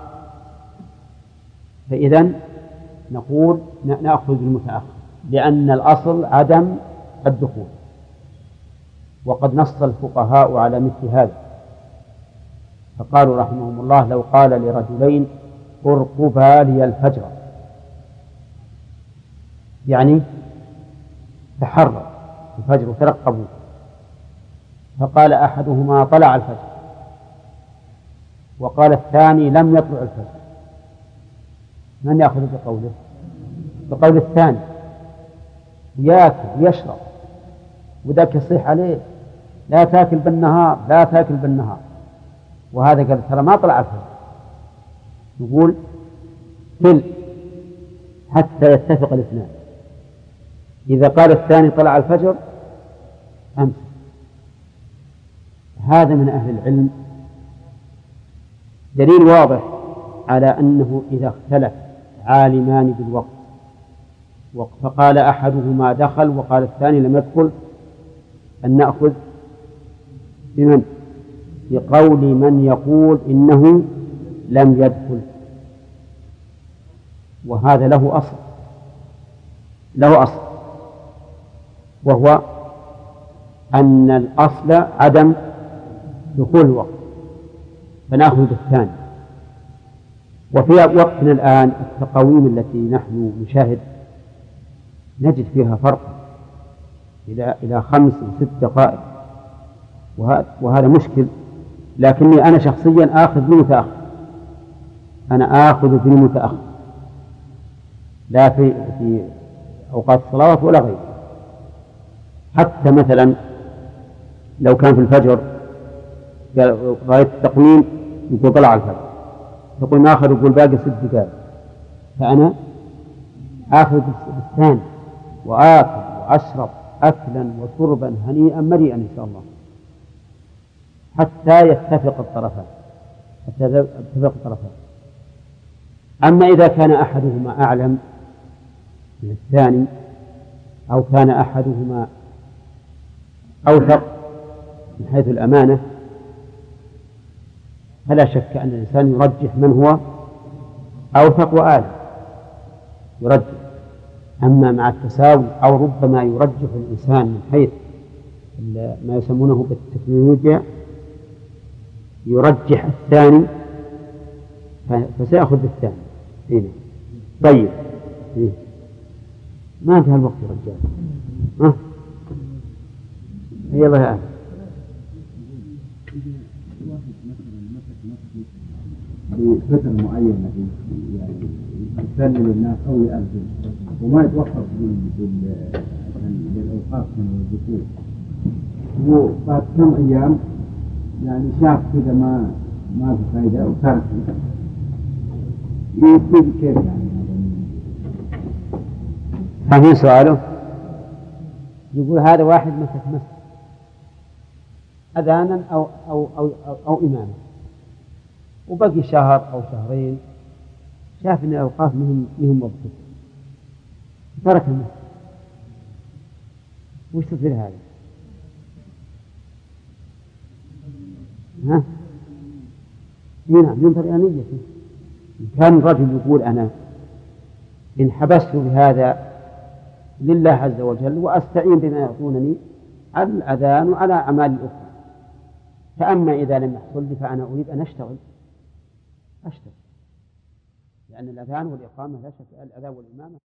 فإذن نقول نأخذ المتأخر، لأن الأصل عدم الدخول. وقد نص الفقهاء على مثل هذا، فقالوا رحمهم الله: لو قال لرجلين ارقبا لي الفجر يعني تحروا الفجر وترقبوا، فقال أحدهما طلع الفجر، وقال الثاني لم يطلع الفجر، من يأخذ بقوله؟ بقول الثاني، يأكل يشرب وذاك يصيح عليه لا تأكل بالنهار لا تأكل بالنهار، وهذا قال ترى ما طلع الفجر. يقول كل حتى يتفق الاثنان، إذا قال الثاني طلع الفجر أمس. هذا من أهل العلم دليل واضح على أنه إذا اختلف عالمان بالوقت فقال أحدهما دخل وقال الثاني لم يدخل، أن نأخذ بمن؟ بقول من يقول إنه لم يدخل، وهذا له أصل له أصل وهو أن الأصل عدم دخول الوقت، فنأخذ بالثاني. وفي وقتنا الآن التقاويم التي نحن نشاهد نجد فيها فرق إلى إلى خمس وست دقائق، وهذا مشكل. لكني أنا شخصيا آخذ بالمتأخر، أنا آخذ بالمتأخر لا في في أوقات الصلوات ولا غير. حتى مثلا لو كان في الفجر رأيت التقويم يقول طلع الفجر، تقويم آخر يقول باقي ست دقائق، فأنا آخذ بالثاني وآكل وأشرب أكلا وشربا هنيئا مريئا إن شاء الله حتى يتفق الطرفان حتى يتفق الطرفان. أما إذا كان أحدهما أعلم من الثاني أو كان أحدهما أوثق من حيث الأمانة فلا شك أن الإنسان يرجح من هو أوثق وآل يرجح. أما مع التساوي أو ربما يرجح الإنسان من حيث ما يسمونه بالتكنولوجيا يرجح الثاني فسيأخذ بالثاني. هنا طيب هنا. ما انتهى الوقت يا رجال، ها يلا يا أهل. بفترة معينة يعني يسلم الناس أو يأذن وما يتوقف بالأوقات من الدخول، وبعد كم أيام يعني شاف كذا ما ما في فائدة وترك يكون كيف يعني؟ فاهمين سؤاله؟ يقول هذا واحد مسك مسك أذانا أو أو أو أو, أو إماما وبقي شهر أو شهرين شاف أن الأوقاف مهم مهم مضبوط ترك المسك. وش تصير هذا؟ ها؟ نعم ينظر إلى نيته. كان الرجل يقول أنا إن حبست بهذا لله عز وجل وأستعين بما يعطونني على الأذان وعلى أعمال الأخرى، فأما إذا لم يحصل لي فأنا أريد أن أشتغل أشتغل لأن الأذان والإقامة لا شك الأذان والإمامة